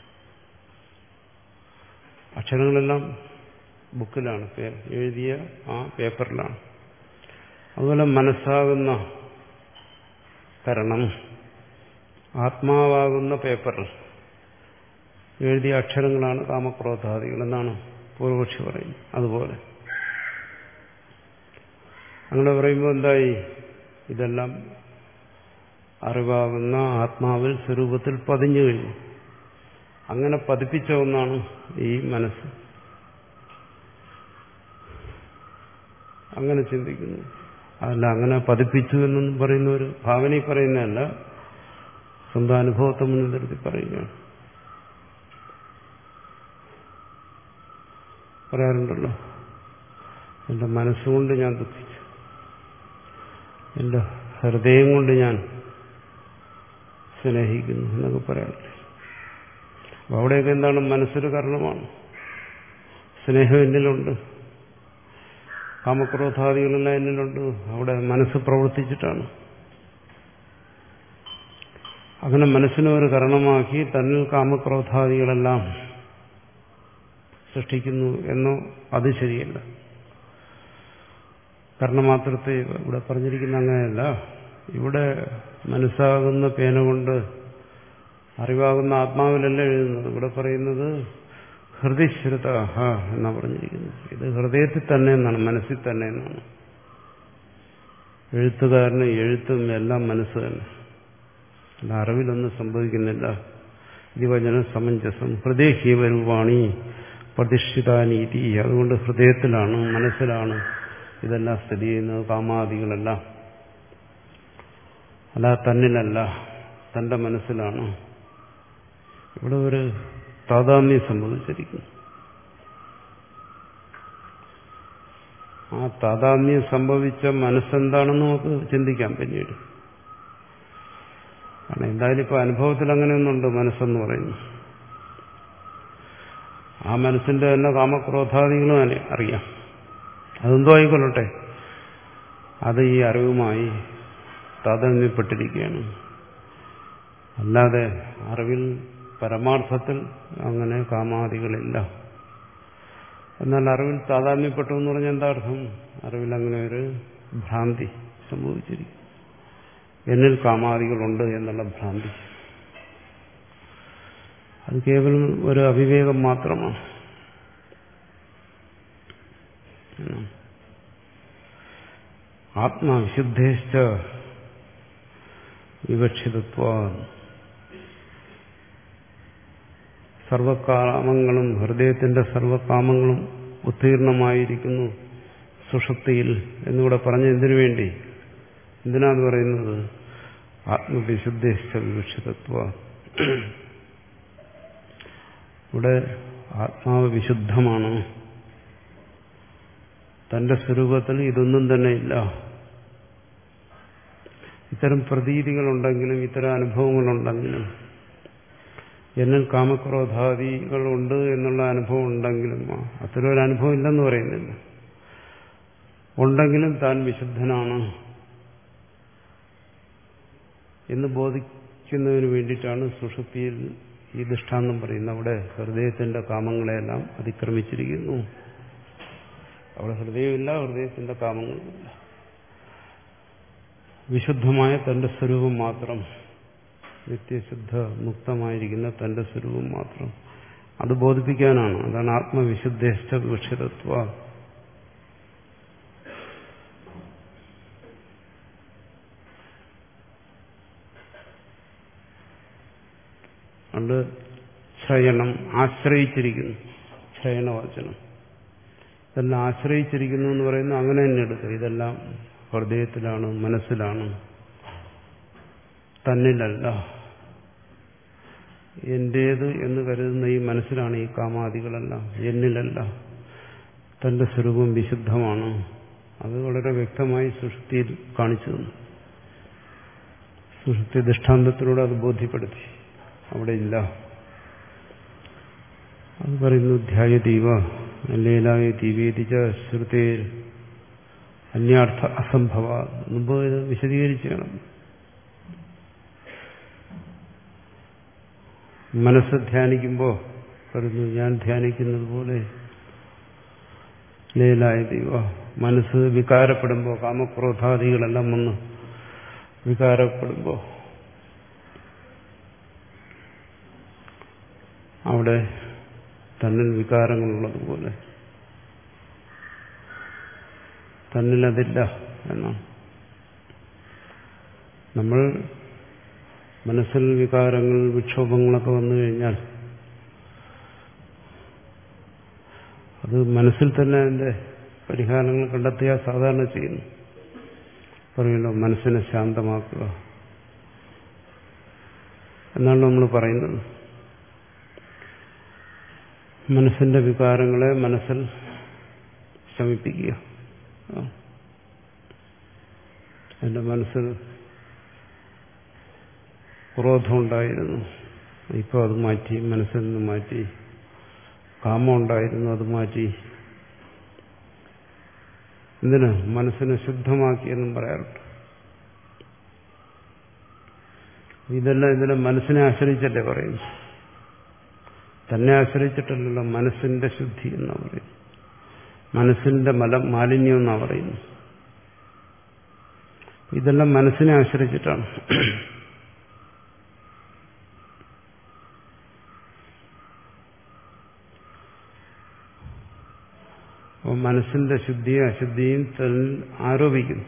അക്ഷരങ്ങളെല്ലാം ബുക്കിലാണ്, എഴുതിയ ആ പേപ്പറിലാണ്. അതുപോലെ മനസ്സാകുന്ന കരണം, ആത്മാവാകുന്ന പേപ്പറിൽ എഴുതിയ അക്ഷരങ്ങളാണ് കാമക്രോധാദികൾ എന്നാണ് പൂർവപക്ഷി പറയുന്നത്. അതുപോലെ അങ്ങനെ പറയുമ്പോൾ എന്തായി? ഇതെല്ലാം അറിവാകുന്ന ആത്മാവിൽ സ്വരൂപത്തിൽ പതിഞ്ഞു കഴിഞ്ഞു. അങ്ങനെ പതിപ്പിച്ച ഒന്നാണ് ഈ മനസ്സ്. അങ്ങനെ ചിന്തിക്കുന്നു. അതല്ല, അങ്ങനെ പതിപ്പിച്ചു എന്നൊന്നും പറയുന്ന ഒരു ഭാവനയിൽ പറയുന്നതല്ല, സ്വന്തം അനുഭവത്തെ മുൻനിർത്തി പറയുകയാണ്. പറയാറുണ്ടല്ലോ, എൻ്റെ മനസ്സുകൊണ്ട് ഞാൻ ദുഃഖിച്ചു, എൻ്റെ ഹൃദയം കൊണ്ട് ഞാൻ സ്നേഹിക്കുന്നു എന്നൊക്കെ പറയാറില്ലേ. അപ്പം അവിടെയൊക്കെ എന്താണ്? മനസ്സൊരു കാരണമാണ്. സ്നേഹം എന്നിലുണ്ട്, കാമക്രോധാദികളെല്ലാം എന്നിലുണ്ട്, അവിടെ മനസ്സ് പ്രവർത്തിച്ചിട്ടാണ്. അങ്ങനെ മനസ്സിനെ ഒരു കാരണമാക്കി തന്നിൽ കാമക്രോധാദികളെല്ലാം സൃഷ്ടിക്കുന്നു എന്നോ അത് ശരിയല്ല. കാരണമാത്രത്തെ ഇവിടെ പറഞ്ഞിരിക്കുന്ന അങ്ങനെയല്ല. ഇവിടെ മനസ്സാകുന്ന പേന കൊണ്ട് അറിവാകുന്ന ആത്മാവിലല്ല എഴുതുന്നത്. ഇവിടെ പറയുന്നത് ഹൃദയശ്രുത എന്നാണ് പറഞ്ഞിരിക്കുന്നത്. ഇത് ഹൃദയത്തിൽ തന്നെ എന്നാണ്, മനസ്സിൽ തന്നെ എന്നാണ്. എഴുത്തുകാരന് എഴുത്തും എല്ലാം മനസ്സ് തന്നെ, അല്ല അറിവിലൊന്നും സംഭവിക്കുന്നില്ല. ദിവചനം സമഞ്ജസം ഹൃദയഹീവരൂപാണി പ്രതിഷ്ഠിതാനീതി. അതുകൊണ്ട് ഹൃദയത്തിലാണ്, മനസ്സിലാണ് ഇതെല്ലാം സ്ഥിതി ചെയ്യുന്നത്, കാമാദികളെല്ലാം. അല്ല തന്നിലല്ല, തന്റെ മനസ്സിലാണ്. ഇവിടെ ഒരു താതാത്മ്യം സംഭവിച്ചിരിക്കുന്നു. ആ താതാത്മ്യം സംഭവിച്ച മനസ്സെന്താണെന്ന് നമുക്ക് ചിന്തിക്കാം പിന്നീട്. കാരണം എന്തായാലും ഇപ്പൊ അനുഭവത്തിൽ അങ്ങനെയൊന്നുണ്ട് മനസ്സെന്ന് പറയുന്നു. ആ മനസ്സിന്റെ തന്നെ കാമക്രോധാദികളും അറിയാം. അതെന്തോ ആയിക്കൊള്ളട്ടെ, അത് ഈ അറിവുമായി താതാത്മ്യപ്പെട്ടിരിക്കുകയാണ്. അല്ലാതെ അറിവിൽ പരമാർത്ഥത്തിൽ അങ്ങനെ കാമാദികളില്ല. എന്നാൽ അറിവിൽ താതാത്മ്യപ്പെട്ടു എന്ന് പറഞ്ഞാൽ എന്താ അർത്ഥം? അറിവിൽ അങ്ങനെ ഒരു ഭ്രാന്തി സംഭവിച്ചിരിക്കും, എന്നിൽ കാമാദികളുണ്ട് എന്നുള്ള ഭ്രാന്തി. അത് കേവലം ഒരു അവിവേകം മാത്രമാണ്. ആത്മവിശുദ്ധേശ്ച വിവക്ഷിതത്വ. സർവകാമങ്ങളും ഹൃദയത്തിന്റെ സർവകാമങ്ങളും ഉത്തീർണമായിരിക്കുന്നു സുഷുപ്തിയിൽ എന്നിവിടെ പറഞ്ഞ എന്തിനു വേണ്ടി? എന്തിനാണ് പറയുന്നത്? ആത്മവിശുദ്ധേശ്ച വിവക്ഷിതത്വ. ഇവിടെ ആത്മാവ് വിശുദ്ധമാണ്, തന്റെ സ്വരൂപത്തിൽ ഇതൊന്നും തന്നെ ഇല്ല. ഇത്തരം പ്രതീതികളുണ്ടെങ്കിലും ഇത്തരം അനുഭവങ്ങളുണ്ടെങ്കിലും എന്നിൽ കാമക്രോധാദികളുണ്ട് എന്നുള്ള അനുഭവം ഉണ്ടെങ്കിലും അത്തരം ഒരു അനുഭവം ഇല്ലെന്ന് പറയുന്നില്ല. ഉണ്ടെങ്കിലും താൻ വിശുദ്ധനാണ് എന്ന് ബോധിക്കുന്നതിന് വേണ്ടിയിട്ടാണ് സുഷുപ്തിയിൽ ഈ ദൃഷ്ടാന്തം പറയുന്നത്. അവിടെ ഹൃദയത്തിന്റെ കാമങ്ങളെല്ലാം അതിക്രമിച്ചിരിക്കുന്നു. അവിടെ ഹൃദയമില്ല, ഹൃദയത്തിന്റെ കാമങ്ങളുമില്ല. വിശുദ്ധമായ തന്റെ സ്വരൂപം മാത്രം, നിത്യശുദ്ധ മുക്തമായിരിക്കുന്ന തന്റെ സ്വരൂപം മാത്രം, അത് ബോധിപ്പിക്കാനാണ്. അതാണ് ആത്മവിശുദ്ധേഷ്ട വിവക്ഷിതത്വ. അത് ശ്രയണം, ആശ്രയിച്ചിരിക്കുന്നു. ശ്രയണവചനം ഇതെല്ലാം ആശ്രയിച്ചിരിക്കുന്നു എന്ന് പറയുന്നു. അങ്ങനെ തന്നെ എടുക്കുക. ഇതെല്ലാം ഹൃദയത്തിലാണ്, മനസ്സിലാണ്, തന്നിലല്ല. എന്റേത് എന്ന് കരുതുന്ന ഈ മനസ്സിലാണ് ഈ കാമാദികളെല്ലാം, എന്നിലല്ല. തന്റെ സ്വരൂപം വിശുദ്ധമാണ്. അത് വളരെ വ്യക്തമായി സുഷുപ്തിയിൽ കാണിച്ചു തന്നു. സുഷുപ്തി ദൃഷ്ടാന്തത്തിലൂടെ അത് ബോധ്യപ്പെടുത്തി. അവിടെ ഇല്ല. അത് പറയുന്നു ധ്യായതീവ ലീലായ ദിവ്യേതിച്ച ശ്രുതേർ അന്യാർത്ഥ അസംഭവ. മുമ്പ് ഇത് വിശദീകരിച്ചാണ്. മനസ്സ് ധ്യാനിക്കുമ്പോൾ പറയുന്നു ഞാൻ ധ്യാനിക്കുന്നത് പോലെ ലീലായ ദൈവ. മനസ്സ് വികാരപ്പെടുമ്പോൾ, കാമക്രോധാദികളെല്ലാം വന്ന് വികാരപ്പെടുമ്പോൾ അവിടെ തന്നിൽ വികാരങ്ങളുള്ളതുപോലെ തന്നിലതില്ല എന്നാണ്. നമ്മൾ മനസ്സിൽ വികാരങ്ങൾ, വിക്ഷോഭങ്ങളൊക്കെ വന്നു കഴിഞ്ഞാൽ അത് മനസ്സിൽ തന്നെ അതിന്റെ പരിഹാരങ്ങൾ കണ്ടെത്തുക സാധാരണ ചെയ്യുന്നു. പറയുമല്ലോ മനസ്സിനെ ശാന്തമാക്കുക എന്നാണ് നമ്മൾ പറയുന്നത്. മനസ്സിന്റെ വികാരങ്ങളെ മനസ്സിൽ ശമിപ്പിക്കുക. എൻ്റെ മനസ്സിൽ ക്രോധമുണ്ടായിരുന്നു, ഇപ്പോൾ അത് മാറ്റി, മനസ്സിൽ നിന്ന് മാറ്റി. കാമം ഉണ്ടായിരുന്നു, അത് മാറ്റി. എന്തിന്? മനസ്സിനെ ശുദ്ധമാക്കിയെന്നും പറയാറുണ്ട്. ഇതെല്ലാം ഇതിനെ മനസ്സിനെ ആശ്രയിച്ചല്ലേ പറയുന്നു, തന്നെ ആശ്രയിച്ചിട്ടല്ലല്ലോ. മനസ്സിന്റെ ശുദ്ധി എന്നാ പറയുന്നു, മനസ്സിന്റെ മല മാലിന്യം എന്നാ പറയുന്നു. ഇതെല്ലാം മനസ്സിനെ ആശ്രയിച്ചിട്ടാണ്. അപ്പോൾ മനസ്സിന്റെ ശുദ്ധിയും അശുദ്ധിയും തന്നിൽ ആരോപിക്കുന്നു.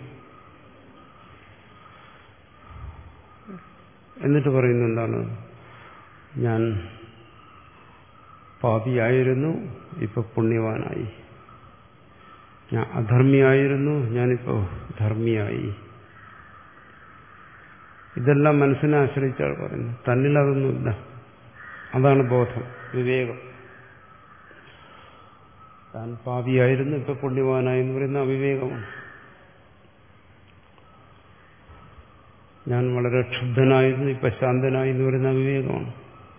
എന്നിട്ട് പറയുന്നു എന്താണ്? ഞാൻ പാപിയായിരുന്നു, ഇപ്പൊ പുണ്യവാനായി. ഞാൻ അധർമ്മിയായിരുന്നു, ഞാനിപ്പോ ധർമ്മിയായി. ഇതെല്ലാം മനസ്സിനെ ആശ്രയിച്ചാണ് പറയുന്നത്. തന്നിൽ അതൊന്നുമില്ല. അതാണ് ബോധം, വിവേകം. താൻ പാപിയായിരുന്നു, ഇപ്പൊ പുണ്യവാനായി എന്ന് പറയുന്ന അവിവേകമാണ്. ഞാൻ വളരെ ക്ഷുബ്ധനായിരുന്നു, ഇപ്പൊ ശാന്തനായി എന്ന് പറയുന്ന അവിവേകമാണ്.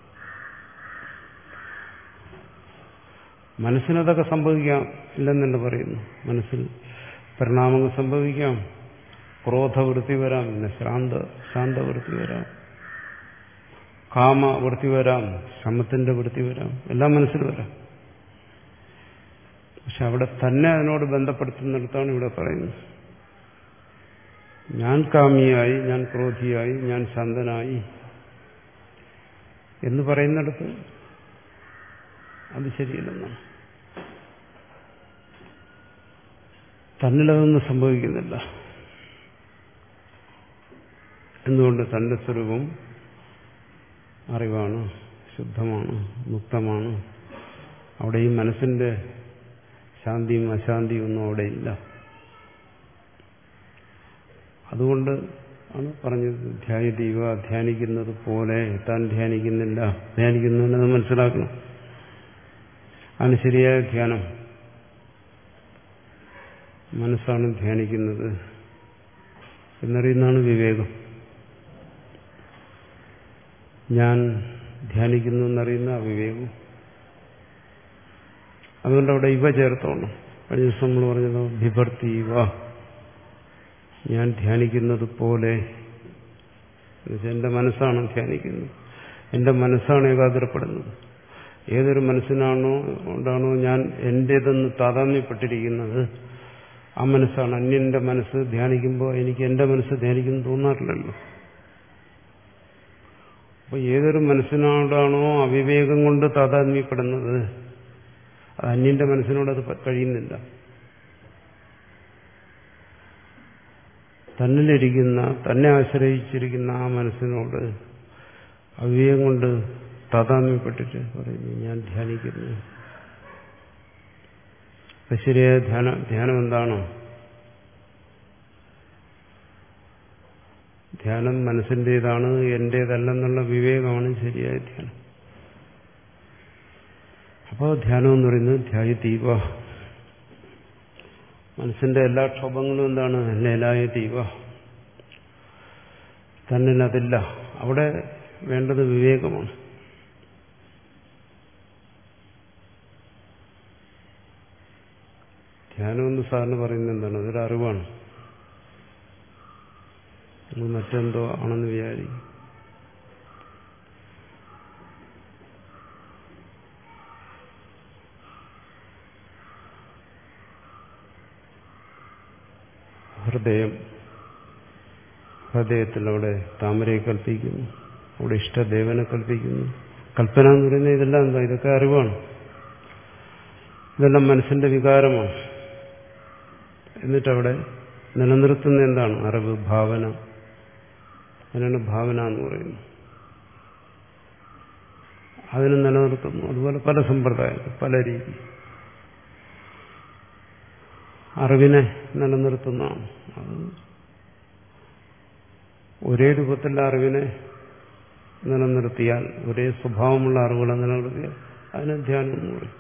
മനസ്സിനതൊക്കെ സംഭവിക്കാം, ഇല്ലെന്നല്ല പറയുന്നു. മനസ്സിൽ പരിണാമങ്ങൾ സംഭവിക്കാം. ക്രോധവൃത്തി വരാം, പിന്നെ ശാന്ത ശാന്തവൃത്തി വരാം, കാമവൃത്തി വരാം, ശമത്തിന്റെ വൃത്തി വരാം, എല്ലാം മനസ്സിൽ വരാം. പക്ഷെ അവിടെ തന്നെ അതിനോട് ബന്ധപ്പെടുത്തുന്നിടത്താണ് ഇവിടെ പറയുന്നത്. ഞാൻ കാമിയായി, ഞാൻ ക്രോധിയായി, ഞാൻ ശാന്തനായി എന്ന് പറയുന്നിടത്ത് അത് ശരിയല്ലെന്നാണ്. തന്നിലതൊന്നും സംഭവിക്കുന്നില്ല. എന്തുകൊണ്ട്? തന്റെ സ്വരൂപം അറിവാണ്, ശുദ്ധമാണ്, മുക്തമാണ്. അവിടെ ഈ മനസ്സിന്റെ ശാന്തിയും അശാന്തിയും ഒന്നും അവിടെയില്ല. അതുകൊണ്ട് ആണ് പറഞ്ഞത് ധ്യായദീവ, ധ്യാനിക്കുന്നത് പോലെ. താൻ ധ്യാനിക്കുന്നില്ല, ധ്യാനിക്കുന്നുണ്ടെന്ന് മനസ്സിലാക്കണം. അതിന് ശരിയായ ധ്യാനം. മനസ്സാണ് ധ്യാനിക്കുന്നത് എന്നറിയുന്നതാണ് വിവേകം. ഞാൻ ധ്യാനിക്കുന്നു എന്നറിയുന്ന അവിവേകം. അതുകൊണ്ട് അവിടെ ഇവ ചേർത്തോണം. കഴിഞ്ഞ ദിവസം നമ്മൾ പറഞ്ഞത് ബിഭർത്തി ഇവ, ഞാൻ ധ്യാനിക്കുന്നത് പോലെ. എന്റെ മനസ്സാണ് ധ്യാനിക്കുന്നത്, എന്റെ മനസ്സാണ് ഏകാഗ്രപ്പെടുന്നത്. ഏതൊരു മനസ്സിനാണോ കൊണ്ടാണോ ഞാൻ എന്റേതെന്ന് താതാമ്യപ്പെട്ടിരിക്കുന്നത്, ആ മനസ്സാണ്. അന്യന്റെ മനസ്സ് ധ്യാനിക്കുമ്പോൾ എനിക്ക് എന്റെ മനസ്സ് ധ്യാനിക്കുന്നു തോന്നാറില്ലല്ലോ. അപ്പൊ ഏതൊരു മനസ്സിനോടാണോ അവിവേകം കൊണ്ട് താതാത്മ്യപ്പെടുന്നത്, അത് അന്യന്റെ മനസ്സിനോട് അത് കഴിയുന്നില്ല. തന്നിലിരിക്കുന്ന, തന്നെ ആശ്രയിച്ചിരിക്കുന്ന ആ മനസ്സിനോട് അവിവേകം കൊണ്ട് താതാത്മ്യപ്പെട്ടിട്ട് പറയുന്നു ഞാൻ ധ്യാനിക്കുന്നു. അപ്പൊ ശരിയായ ധ്യാന ധ്യാനം എന്താണ്? ധ്യാനം മനസ്സിൻ്റെതാണ്, എന്റേതല്ലെന്നുള്ള വിവേകമാണ് ശരിയായ ധ്യാനം. അപ്പോൾ ധ്യാനം എന്ന് പറയുന്നത് ധ്യായതീവ. മനസ്സിന്റെ എല്ലാ ക്ഷോഭങ്ങളും എന്താണ്? ലയലായ തീവ. തന്നിലതില്ല. അവിടെ വേണ്ടത് വിവേകമാണ്. ധ്യാനം എന്ന് സാറിന് പറയുന്നത് എന്താണ്? അതൊരു അറിവാണ്. മറ്റെന്തോ ആണെന്ന് വിചാരിക്കും. ഹൃദയം, ഹൃദയത്തിൽ അവിടെ താമരയെ കൽപ്പിക്കുന്നു, അവിടെ ഇഷ്ടദേവനെ കൽപ്പിക്കുന്നു. കൽപ്പന എന്ന് പറയുന്നത് ഇതെല്ലാം എന്താ? ഇതൊക്കെ അറിവാണ്. ഇതെല്ലാം മനസ്സിന്റെ വികാരമാണ്. എന്നിട്ടവിടെ നിലനിർത്തുന്ന എന്താണ്? അറിവ്, ഭാവന. അതിനാണ് ഭാവന എന്ന് പറയുന്നത്. അതിനെ നിലനിർത്തുന്നു. അതുപോലെ പല സമ്പ്രദായങ്ങൾ, പല രീതി അറിവിനെ നിലനിർത്തുന്നതാണ്. അത് ഒരേ രൂപത്തിലുള്ള അറിവിനെ നിലനിർത്തിയാൽ, ഒരേ സ്വഭാവമുള്ള അറിവുകളെ നിലനിർത്തിയാൽ അതിന് ധ്യാനം എന്ന് പറയും.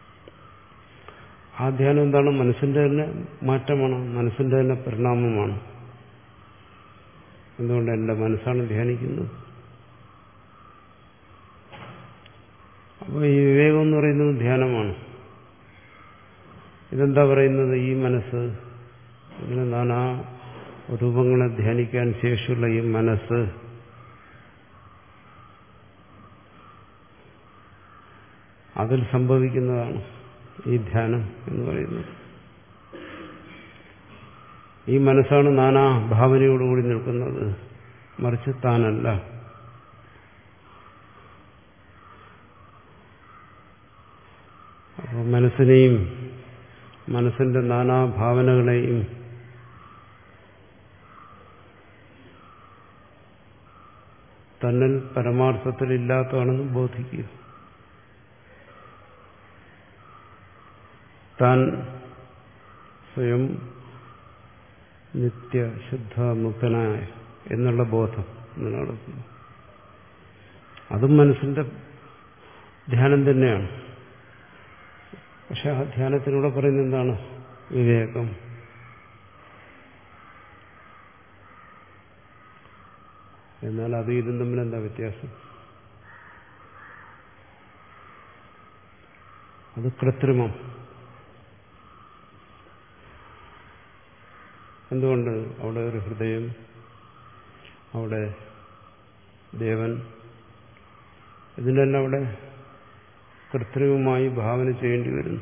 ആ ധ്യാനം എന്താണ്? മനസ്സിന്റെ തന്നെ മാറ്റമാണ്, മനസ്സിന്റെ തന്നെ പരിണാമമാണ്. എന്തുകൊണ്ട്? എൻ്റെ മനസ്സാണ് ധ്യാനിക്കുന്നത്. അപ്പോൾ ഈ വിവേകം എന്ന് പറയുന്നത് ധ്യാനമാണ്. ഇതെന്താ പറയുന്നത്? ഈ മനസ്സ്, ഇങ്ങനെ നാനാ രൂപങ്ങളെ ധ്യാനിക്കാൻ ശേഷിയുള്ള ഈ മനസ്സ് അതിൽ സംഭവിക്കുന്നതാണ് ഈ ധ്യാനം എന്ന് പറയുന്നത്. ഈ മനസ്സാണ് നാനാ ഭാവനയോടുകൂടി നിൽക്കുന്നത്, മറിച്ച് താനല്ല. അപ്പോൾ മനസ്സിനെയും മനസ്സിന്റെ നാനാ ഭാവനകളെയും തന്നിൽ പരമാർത്ഥത്തിലില്ലാത്തതാണെന്ന് ബോധിക്കുക. താൻ സ്വയം നിത്യ ശുദ്ധ മുക്തനായ എന്നുള്ള ബോധം നടക്കുന്നു. അതും മനസ്സിന്റെ ധ്യാനം തന്നെയാണ്. പക്ഷെ ആ ധ്യാനത്തിലൂടെ പറയുന്നത് എന്താണ്? വിവേകം. എന്നാൽ അത് ഇതും തമ്മിൽ എന്താ വ്യത്യാസം? അത് കൃത്രിമം. എന്തുകൊണ്ട്? അവിടെ ഒരു ഹൃദയം, അവിടെ ദേവൻ, ഇതിനെല്ലാം അവിടെ കൃത്രിമമായി ഭാവന ചെയ്യേണ്ടി വരുന്നു.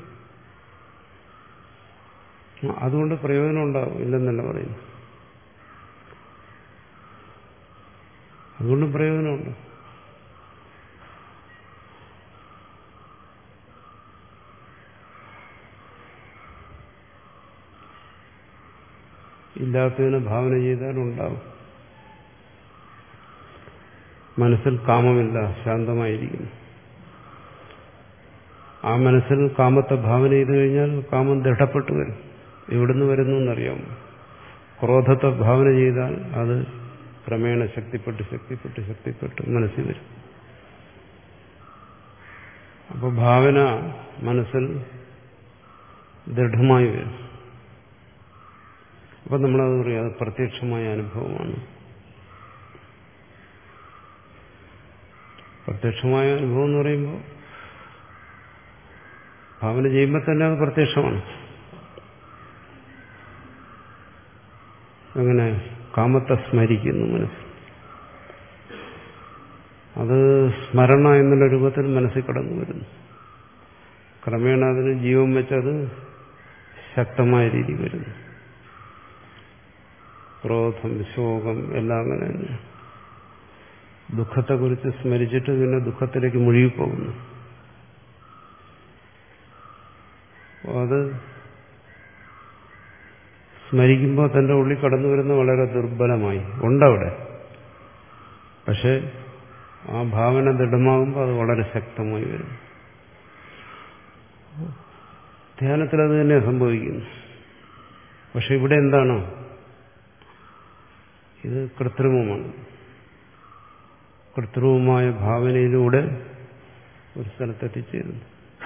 അതുകൊണ്ട് പ്രയോജനം ഉണ്ടാവും ഇല്ലെന്നല്ല പറയുന്നു. അതുകൊണ്ട് പ്രയോജനമുണ്ട്. ഇല്ലാത്തതിനെ ഭാവന ചെയ്താൽ ഉണ്ടാവും. മനസ്സിൽ കാമമില്ല, ശാന്തമായിരിക്കുന്നു. ആ മനസ്സിൽ കാമത്തെ ഭാവന ചെയ്തു കഴിഞ്ഞാൽ കാമം ദൃഢപ്പെട്ടു വരും. എവിടുന്ന് വരുന്നു എന്നറിയാമോ? ക്രോധത്തെ ഭാവന ചെയ്താൽ അത് ക്രമേണ ശക്തിപ്പെട്ട് ശക്തിപ്പെട്ട് ശക്തിപ്പെട്ട് മനസ്സിൽ വരും. അപ്പോൾ ഭാവന മനസ്സിൽ ദൃഢമായി വരും. അപ്പം നമ്മളത് പറയും, അത് പ്രത്യക്ഷമായ അനുഭവമാണ്. പ്രത്യക്ഷമായ അനുഭവം എന്ന് പറയുമ്പോൾ ഭാവന ചെയ്യുമ്പോൾ തന്നെ അത് പ്രത്യക്ഷമാണ്. അങ്ങനെ കാമത്തെ സ്മരിക്കുന്നു മനസ്സിൽ. അത് സ്മരണ എന്നുള്ള രൂപത്തിൽ മനസ്സിൽ കടന്നു വരുന്നു. ക്രമേണ അതിന് ജീവൻ വെച്ചത് ശക്തമായ രീതി വരുന്നു. ക്രോധം, ശോകം എല്ലാം അങ്ങനെ തന്നെ. ദുഃഖത്തെക്കുറിച്ച് സ്മരിച്ചിട്ട് പിന്നെ ദുഃഖത്തിലേക്ക് മുഴുകിപ്പോകുന്നു. അത് സ്മരിക്കുമ്പോൾ തന്റെ ഉള്ളിൽ കടന്നു വരുന്ന വളരെ ദുർബലമായി ഉണ്ടവിടെ. പക്ഷെ ആ ഭാവന ദൃഢമാകുമ്പോൾ അത് വളരെ ശക്തമായി വരും. ധ്യാനത്തിൽ അത് തന്നെ സംഭവിക്കുന്നു. പക്ഷെ ഇവിടെ എന്താണ്? ഇത് കൃത്രിമമാണ്. കൃത്രിമമായ ഭാവനയിലൂടെ ഒരു സ്ഥലത്തെത്തിച്ചേരുന്നു.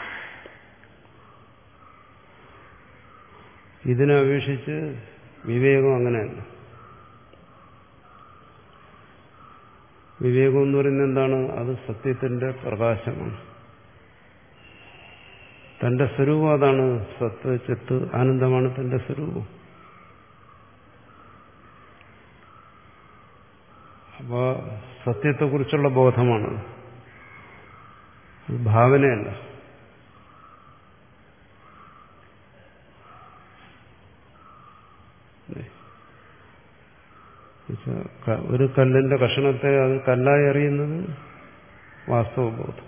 ഇതിനെ അപേക്ഷിച്ച് വിവേകം അങ്ങനെയല്ല. വിവേകം എന്ന് പറയുന്നത് എന്താണ്? അത് സത്യത്തിന്റെ പ്രകാശമാണ്. തന്റെ സ്വരൂപം അതാണ്. സത്ത്, ചിത്ത്, ആനന്ദമാണ് തന്റെ സ്വരൂപം. അപ്പോൾ സത്യത്തെക്കുറിച്ചുള്ള ബോധമാണ്, ഭാവനയല്ല. ഒരു കല്ലിന്റെ കഷണത്തെ അത് കല്ലായി അറിയുന്നത് വാസ്തവബോധം.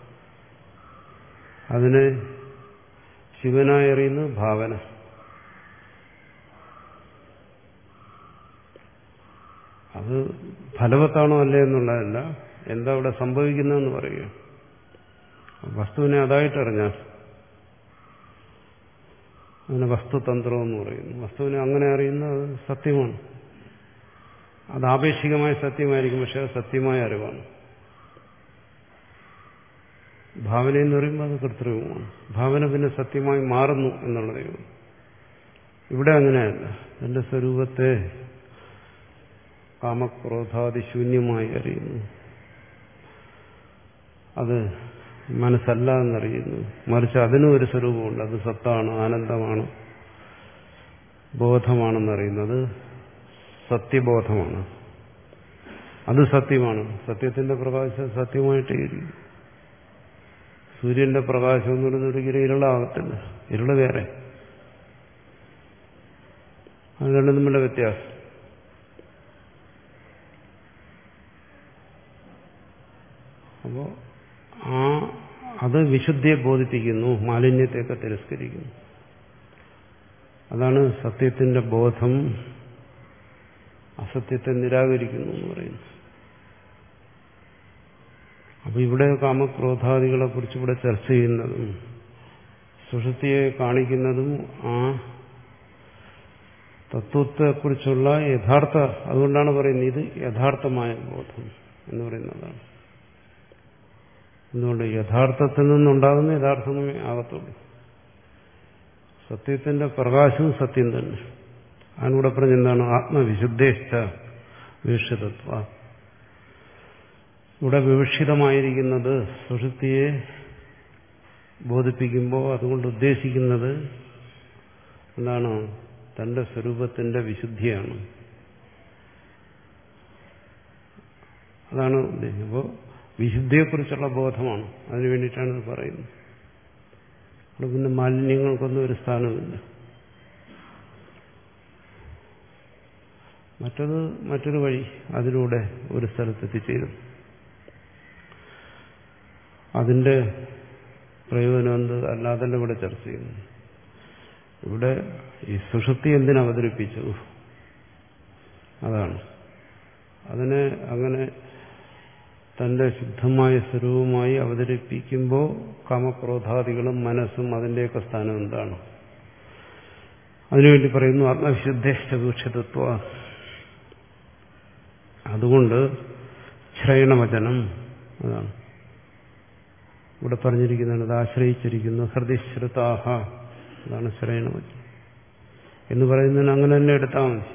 അതിനെ ശിവനായി അറിയുന്നത് ഭാവന. അത് ഫലവത്താണോ അല്ലേ എന്നുള്ളതല്ല, എന്താ അവിടെ സംഭവിക്കുന്നതെന്ന് പറയുക. വസ്തുവിനെ അതായിട്ടറിഞ്ഞാൽ അതിന് വസ്തുതന്ത്രം എന്ന് പറയുന്നു. വസ്തുവിനെ അങ്ങനെ അറിയുന്നത് അത് സത്യമാണ്. അത് ആപേക്ഷികമായ സത്യമായിരിക്കും, പക്ഷെ അത് സത്യമായ അറിവാണ്. ഭാവന എന്ന് പറയുമ്പോൾ അത് കൃത്രിമമാണ്. ഭാവന പിന്നെ സത്യമായി മാറുന്നു എന്നുള്ളതേ ഉള്ളൂ. ഇവിടെ അങ്ങനെയല്ല. തന്റെ സ്വരൂപത്തെ കാമക്രോധാദിശൂന്യമായി അറിയുന്നു. അത് മനസ്സല്ല എന്നറിയുന്നു. മറിച്ച് അതിനും ഒരു സ്വരൂപമുണ്ട്. അത് സത്താണ്, ആനന്ദമാണ്, ബോധമാണെന്നറിയുന്നത് സത്യബോധമാണ്. അത് സത്യമാണ്. സത്യത്തിന്റെ പ്രകാശം സത്യമായിട്ടേ ഇരിക്കും. സൂര്യന്റെ പ്രകാശം എന്ന് പറയുന്നത് ഒരിക്കലും ഇരുളാകത്തില്ല. ഇരുള് വേറെ. അത് രണ്ടും തമ്മിലുള്ള വ്യത്യാസം. അപ്പോ ആ അത് വിശുദ്ധിയെ ബോധിപ്പിക്കുന്നു, മാലിന്യത്തെയൊക്കെ തിരസ്കരിക്കുന്നു. അതാണ് സത്യത്തിന്റെ ബോധം അസത്യത്തെ നിരാകരിക്കുന്നു എന്ന് പറയുന്നു. അപ്പൊ ഇവിടെ കാമക്രോധാദികളെ കുറിച്ച് ഇവിടെ ചർച്ച ചെയ്യുന്നതും സുഷുപ്തിയെ കാണിക്കുന്നതും ആ തത്വത്തെക്കുറിച്ചുള്ള യഥാർത്ഥ, അതുകൊണ്ടാണ് പറയുന്നത് ഇത് യഥാർത്ഥമായ ബോധം എന്ന് പറയുന്നതാണ്. എന്തുകൊണ്ട്? യഥാർത്ഥത്തിൽ നിന്നുണ്ടാകുന്ന യഥാർത്ഥമേ ആകത്തുള്ളൂ. സത്യത്തിന്റെ പ്രകാശവും സത്യം തന്നെ. അതിനൂടെ പറഞ്ഞെന്താണ്? ആത്മവിശുദ്ധേഷ്ട വിവക്ഷിതത്വ. ഇവിടെ വിവക്ഷിതമായിരിക്കുന്നത് സുഷുപ്തിയെ ബോധിപ്പിക്കുമ്പോൾ അതുകൊണ്ട് ഉദ്ദേശിക്കുന്നത് എന്താണ്? തന്റെ സ്വരൂപത്തിന്റെ വിശുദ്ധിയാണ്. അതാണ് ഉദ്ദേശിക്കുന്നത്. അപ്പോൾ വിശുദ്ധിയെക്കുറിച്ചുള്ള ബോധമാണ്. അതിനു വേണ്ടിയിട്ടാണ് ഇത് പറയുന്നത്. അവിടെ പിന്നെ മാലിന്യങ്ങൾക്കൊന്നും ഒരു സ്ഥാനമില്ല. മറ്റത് മറ്റൊരു വഴി, അതിലൂടെ ഒരു സ്ഥലത്തെത്തിച്ചേരും. അതിന്റെ പ്രയോജനം എന്ത്? അല്ലാതല്ല ഇവിടെ ചർച്ച ചെയ്യുന്നു. ഇവിടെ ഈ സുഷുപ്തി എന്തിനവതരിപ്പിച്ചു? അതാണ്. അതിനെ അങ്ങനെ തന്റെ ശുദ്ധമായ സ്വരൂപമായി അവതരിപ്പിക്കുമ്പോൾ കാമക്രോധാദികളും മനസ്സും അതിന്റെയൊക്കെ സ്ഥാനം എന്താണ്? അതിനുവേണ്ടി പറയുന്നു ആത്മവിശുദ്ധേഷ്ടവീക്ഷിതത്വ. അതുകൊണ്ട് ശ്രയണവചനം അതാണ് ഇവിടെ പറഞ്ഞിരിക്കുന്നത്. അത് ആശ്രയിച്ചിരിക്കുന്നു. ഹൃദിശ്രുതാഹ, അതാണ് ശ്രയണവചനം എന്ന് പറയുന്നതിന് അങ്ങനെ തന്നെ എടുത്താൽ മതി.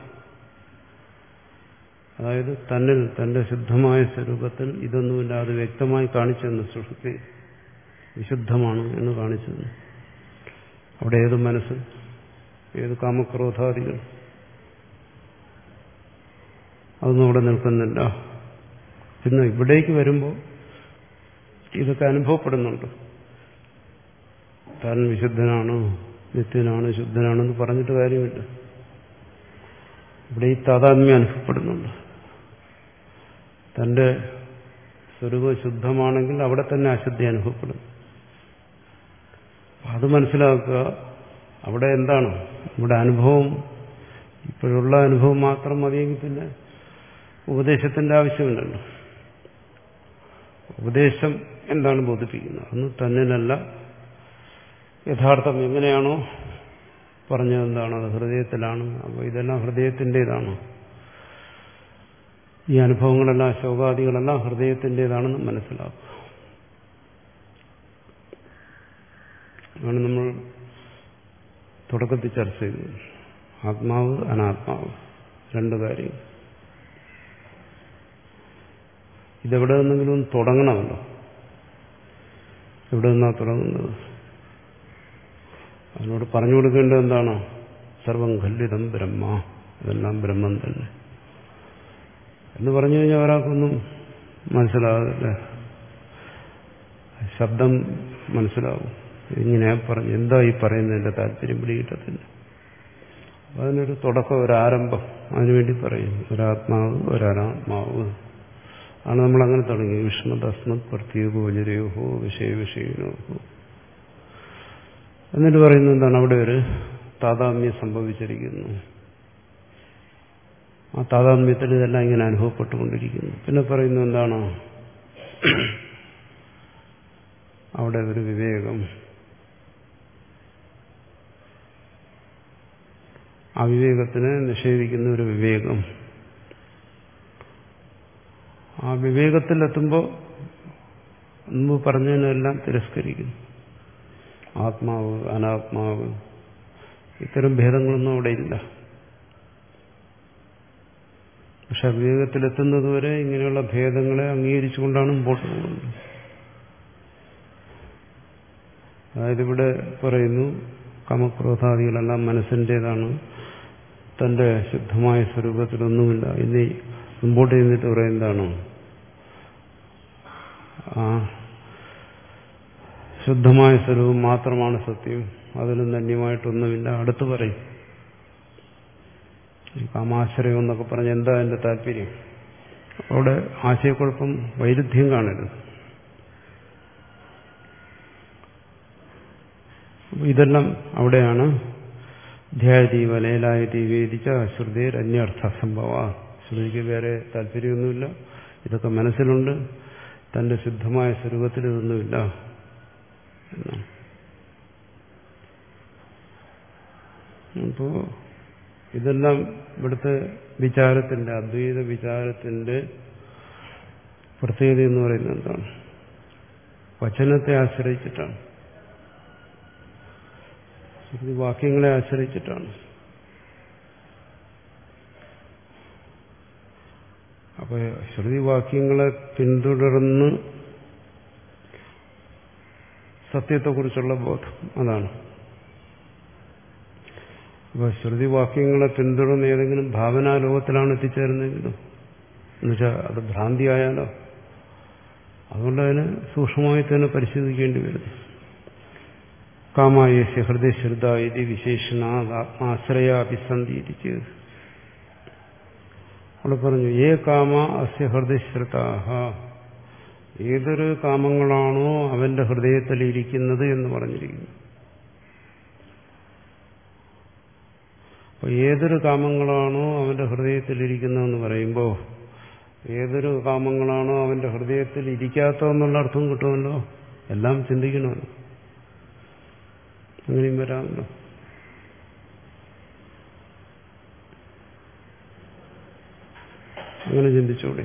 അതായത് തന്നിൽ തന്റെ ശുദ്ധമായ സ്വരൂപത്തിൽ ഇതൊന്നുമില്ലാതെ വ്യക്തമായി കാണിച്ചെന്ന് സുഷുപ്തി വിശുദ്ധമാണ് എന്ന് കാണിച്ചെന്ന്. അവിടെ ഏത് മനസ്സ്, ഏത് കാമക്രോധാദികൾ, അതൊന്നും അവിടെ നിൽക്കുന്നില്ല. പിന്നെ ഇവിടേക്ക് വരുമ്പോൾ ഇതൊക്കെ അനുഭവപ്പെടുന്നുണ്ട്. താൻ വിശുദ്ധനാണ്, നിത്യനാണ്, ശുദ്ധനാണെന്ന് പറഞ്ഞിട്ട് കാര്യമില്ല. ഇവിടെ ഈ താതാത്മ്യം അനുഭവപ്പെടുന്നുണ്ട്. തന്റെ സ്വരൂപം ശുദ്ധമാണെങ്കിൽ അവിടെ തന്നെ അശുദ്ധി അനുഭവപ്പെടും. അത് മനസ്സിലാക്കുക. അവിടെ എന്താണ്? ഇവിടെ അനുഭവം, ഇപ്പോഴുള്ള അനുഭവം മാത്രം മതിയെങ്കിൽ പിന്നെ ഉപദേശത്തിന്റെ ആവശ്യമില്ലല്ലോ. ഉപദേശം എന്താണ് ബോധിപ്പിക്കുന്നത്? അന്ന് തന്നിലല്ല, യഥാർത്ഥം എങ്ങനെയാണോ പറഞ്ഞത് എന്താണ്? അത് ഹൃദയത്തിലാണ്. അപ്പോൾ ഇതെല്ലാം ഹൃദയത്തിൻ്റെതാണ്. ഈ അനുഭവങ്ങളെല്ലാം, ശോകാദികളെല്ലാം ഹൃദയത്തിൻ്റെതാണെന്ന് മനസ്സിലാക്കുക. ആണ് നമ്മൾ തുടക്കത്തിൽ ചർച്ച ചെയ്തത്. ആത്മാവ്, അനാത്മാവ്, രണ്ടു കാര്യം. ഇതെവിടെ നിന്നെങ്കിലും തുടങ്ങണമല്ലോ. എവിടെ നിന്നാ തുടങ്ങുന്നത്? അതിനോട് പറഞ്ഞു കൊടുക്കേണ്ടത് എന്താണ്? സർവം ഖല്ലിതം ബ്രഹ്മ, ഇതെല്ലാം ബ്രഹ്മം തന്നെ എന്ന് പറഞ്ഞു കഴിഞ്ഞാൽ ഒരാൾക്കൊന്നും മനസ്സിലാകില്ല. ശബ്ദം മനസ്സിലാവും. ഇങ്ങനെ പറഞ്ഞു, എന്താ ഈ പറയുന്നതിന്റെ താല്പര്യം പിടികിട്ടത്തില്ല. അതിനൊരു തുടക്കം, ഒരാരംഭം അതിനുവേണ്ടി പറയും. ഒരാത്മാവ്, ഒരനാത്മാവ് ആണ് നമ്മളങ്ങനെ തുടങ്ങി. വിഷ്ണു തസ്മത് പ്രത്യേകോചരയോഹോ വിഷയ വിഷയനോഹോ എന്നിട്ട് പറയുന്നത് എന്താണ്? അവിടെ ഒരു താതാത്മ്യം സംഭവിച്ചിരിക്കുന്നു. ആ താതാത്മ്യത്തിൽ ഇതെല്ലാം ഇങ്ങനെ അനുഭവപ്പെട്ടുകൊണ്ടിരിക്കുന്നു. പിന്നെ പറയുന്നത് എന്താണ്? അവിടെ ഒരു വിവേകം, ആ വിവേകത്തിനെ നിഷേധിക്കുന്ന ഒരു വിവേകം. ആ വിവേകത്തിലെത്തുമ്പോൾ മുമ്പ് പറഞ്ഞതിനെല്ലാം തിരസ്കരിക്കുന്നു. ആത്മാവ്, അനാത്മാവ്, ഇത്തരം ഭേദങ്ങളൊന്നും അവിടെ ഇല്ല. പക്ഷെ അവിവേകത്തിലെത്തുന്നതുവരെ ഇങ്ങനെയുള്ള ഭേദങ്ങളെ അംഗീകരിച്ചുകൊണ്ടാണ് മുമ്പോട്ട് പോകുന്നത്. അതായത് ഇവിടെ പറയുന്നു കാമക്രോധാദികളെല്ലാം മനസ്സിൻ്റെതാണ്, തന്റെ ശുദ്ധമായ സ്വരൂപത്തിലൊന്നുമില്ല. ഇനി മുമ്പോട്ട് ചെന്നിട്ട് പറയുന്നതാണ് ആ ശുദ്ധമായ സ്വരൂപം മാത്രമാണ് സത്യം, അതിലും ധന്യമായിട്ടൊന്നുമില്ല. അടുത്ത് പറയും കാമാശ്രയം എന്നൊക്കെ പറഞ്ഞ് എന്താ അതിന്റെ താല്പര്യം? അവിടെ ആശയക്കുഴപ്പം, വൈരുദ്ധ്യം കാണരുത്. ഇതെല്ലാം അവിടെയാണ് ധ്യായതീവ ലൈലായതി വേദിച്ച ശ്രുതിർ അന്യർത്ഥ സംഭവ. ശ്രുതിക്ക് വേറെ താല്പര്യമൊന്നുമില്ല, ഇതൊക്കെ മനസ്സിലുണ്ട്, തന്റെ ശുദ്ധമായ സ്വരൂപത്തിൽ ഇതൊന്നുമില്ല എന്നാണ്. അപ്പോ ഇതെല്ലാം ഇവിടുത്തെ വിചാരത്തിന്റെ, അദ്വൈത വിചാരത്തിന്റെ പ്രത്യേകത എന്ന് പറയുന്നത് എന്താണ്? വചനത്തെ ആശ്രയിച്ചിട്ടാണ്, ശ്രുതി വാക്യങ്ങളെ ആശ്രയിച്ചിട്ടാണ്. അപ്പൊ ശ്രുതി വാക്യങ്ങളെ പിന്തുടർന്ന് സത്യത്തെക്കുറിച്ചുള്ള ബോധം, അതാണ്. അപ്പൊ ശ്രുതി വാക്യങ്ങളെ പിന്തുടർന്ന് ഏതെങ്കിലും ഭാവനാലോകത്തിലാണ് എത്തിച്ചേരുന്നതെങ്കിലും എന്നുവെച്ചാൽ അത് ഭ്രാന്തിയായാലോ, അതുകൊണ്ട് അതിനെ സൂക്ഷ്മമായി തന്നെ പരിശോധിക്കേണ്ടി വരുന്നു. കാമായസ്യ ഹൃദയശ്രുത ഇത് വിശേഷണ ആത്മാശ്രയാഭിസന്ധി. അവിടെ പറഞ്ഞു ഏ കാമ അസ്യ ഹൃദയശ്രുതാഹ, ഏതൊരു കാമങ്ങളാണോ അവന്റെ ഹൃദയത്തിൽ ഇരിക്കുന്നത് എന്ന് പറഞ്ഞിരിക്കുന്നു. അപ്പൊ ഏതൊരു കാമങ്ങളാണോ അവന്റെ ഹൃദയത്തിൽ ഇരിക്കുന്നതെന്ന് പറയുമ്പോൾ ഏതൊരു കാമങ്ങളാണോ അവന്റെ ഹൃദയത്തിൽ ഇരിക്കാത്തതെന്നുള്ള അർത്ഥം കിട്ടുമല്ലോ. എല്ലാം ചിന്തിക്കണമല്ലോ, അങ്ങനെയും വരാമല്ലോ. അങ്ങനെ ചിന്തിച്ചൂടെ?